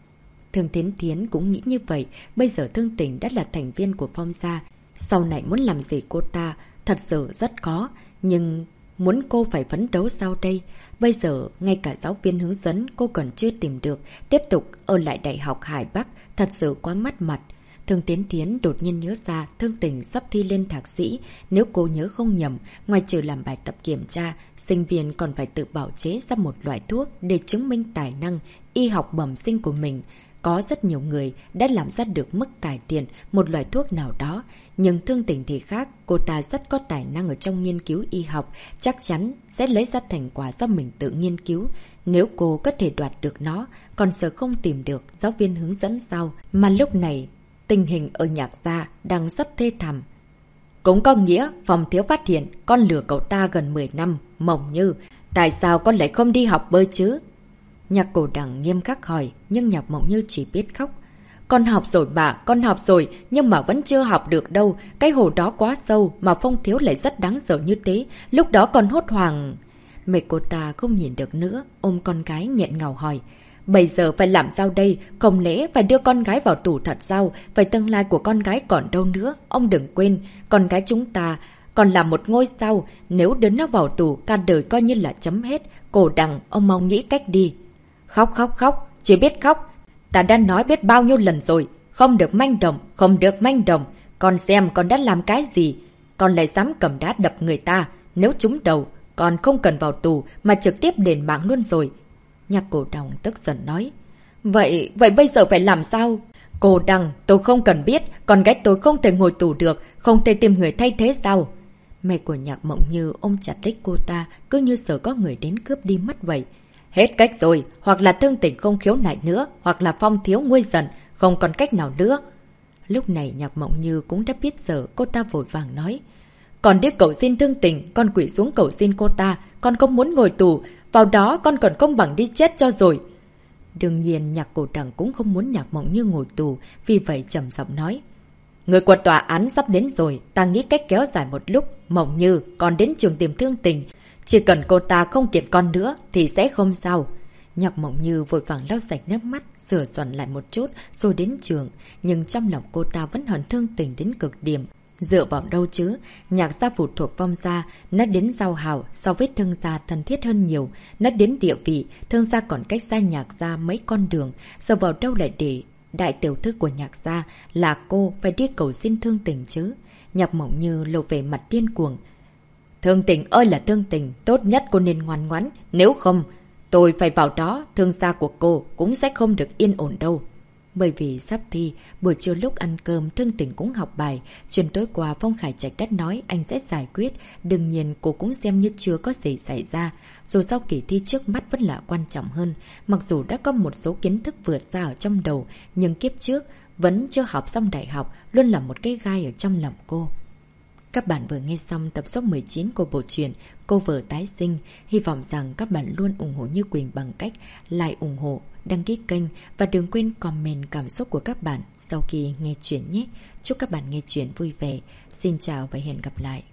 Thương Thiến Thiến cũng nghĩ như vậy. Bây giờ Thương Tình đã là thành viên của Phong gia. Sau này muốn làm gì cô ta thật sự rất khó. Nhưng muốn cô phải phấn đấu sao đây? Bây giờ ngay cả giáo viên hướng dẫn cô còn chưa tìm được. Tiếp tục ở lại Đại học Hải Bắc thật sự quá mất mặt. Thương Thiến Thiến đột nhiên nhớ ra Thương Tình sắp thi lên thạc sĩ. Nếu cô nhớ không nhầm, ngoài trừ làm bài tập kiểm tra, sinh viên còn phải tự bảo chế ra một loại thuốc để chứng minh tài năng y học bẩm sinh của mình. Có rất nhiều người đã làm ra được mức cải thiện một loại thuốc nào đó. Nhưng Thương Tình thì khác, cô ta rất có tài năng ở trong nghiên cứu y học, chắc chắn sẽ lấy ra thành quả do mình tự nghiên cứu. Nếu cô có thể đoạt được nó, còn sợ không tìm được giáo viên hướng dẫn sau. Mà lúc này, tình hình ở Nhạc gia đang rất thê thảm. Cũng có nghĩa Phong Thiếu phát hiện con lừa cậu ta gần 10 năm. Mộng Như, tại sao con lại không đi học bơi chứ? Nhạc Cổ Đằng nghiêm khắc hỏi, nhưng Nhạc Mộng Như chỉ biết khóc. Con học rồi bà, con học rồi, nhưng mà vẫn chưa học được đâu. Cái hồ đó quá sâu, mà Phong Thiếu lại rất đáng sợ như thế. Lúc đó con hốt hoảng. Mẹ cô ta không nhìn được nữa, ôm con gái nghẹn ngào hỏi. Bây giờ phải làm sao đây? Không lẽ phải đưa con gái vào tù thật sao? Vậy tương lai của con gái còn đâu nữa? Ông đừng quên, con gái chúng ta còn là một ngôi sao. Nếu đưa nó vào tù, cả đời coi như là chấm hết. Cổ Đằng, ông mau nghĩ cách đi. Khóc khóc khóc, chỉ biết khóc. Ta đã nói biết bao nhiêu lần rồi. Không được manh động, không được manh động. Con xem con đã làm cái gì? Con lại dám cầm đá đập người ta. Nếu trúng đầu, con không cần vào tù mà trực tiếp đền mạng luôn rồi. Nhạc Cổ Đằng tức giận nói. Vậy bây giờ phải làm sao? Cổ Đằng, tôi không cần biết. Con gái tôi không thể ngồi tù được. Không thể tìm người thay thế sao? Mẹ của Nhạc Mộng Như ôm chặt lấy cô ta, cứ như sợ có người đến cướp đi mất vậy. Hết cách rồi. Hoặc là Thương Tình không khiếu nại nữa, hoặc là Phong Thiếu nguôi giận. Không còn cách nào nữa. Lúc này Nhạc Mộng Như cũng đã biết giờ, cô ta vội vàng nói. Con đi cầu xin Thương Tình, con quỷ xuống cầu xin cô ta. Con không muốn ngồi tù. Vào đó con còn không bằng đi chết cho rồi. Đương nhiên Nhạc Cổ Đằng cũng không muốn Nhạc Mộng Như ngồi tù, vì vậy trầm giọng nói. Người của tòa án sắp đến rồi, ta nghĩ cách kéo dài một lúc. Mộng Như, con đến trường tìm Thương Tình. Chỉ cần cô ta không kiện con nữa thì sẽ không sao. Nhạc Mộng Như vội vàng lau sạch nước mắt, sửa soạn lại một chút rồi đến trường. Nhưng trong lòng cô ta vẫn hận Thương Tình đến cực điểm. Dựa vào đâu chứ? Nhạc gia phụ thuộc Phong gia, nó đến giao hảo so với Thương gia thân thiết hơn nhiều. Nó đến địa vị, Thương gia còn cách xa Nhạc gia mấy con đường. Dựa vào đâu lại để đại tiểu thư của Nhạc gia là cô phải đi cầu xin Thương Tình chứ? Nhạc Mộng Như lộ vẻ mặt điên cuồng. Thương Tình ơi là Thương Tình, tốt nhất cô nên ngoan ngoãn. Nếu không, tôi phải vào đó, Thương gia của cô cũng sẽ không được yên ổn đâu. Bởi vì sắp thi, buổi trưa lúc ăn cơm Thương Tình cũng học bài. Chuyện tối qua Phong Khải Trạch đã nói anh sẽ giải quyết. Đương nhiên cô cũng xem như chưa có gì xảy ra. Dù sao kỳ thi trước mắt vẫn là quan trọng hơn. Mặc dù đã có một số kiến thức vượt ra ở trong đầu, nhưng kiếp trước vẫn chưa học xong đại học luôn là một cái gai ở trong lòng cô. Các bạn vừa nghe xong tập số 19 của bộ truyện Cô Vợ Tái Sinh. Hy vọng rằng các bạn luôn ủng hộ Như Quỳnh bằng cách like, ủng hộ, đăng ký kênh và đừng quên comment cảm xúc của các bạn sau khi nghe chuyện nhé. Chúc các bạn nghe chuyện vui vẻ. Xin chào và hẹn gặp lại.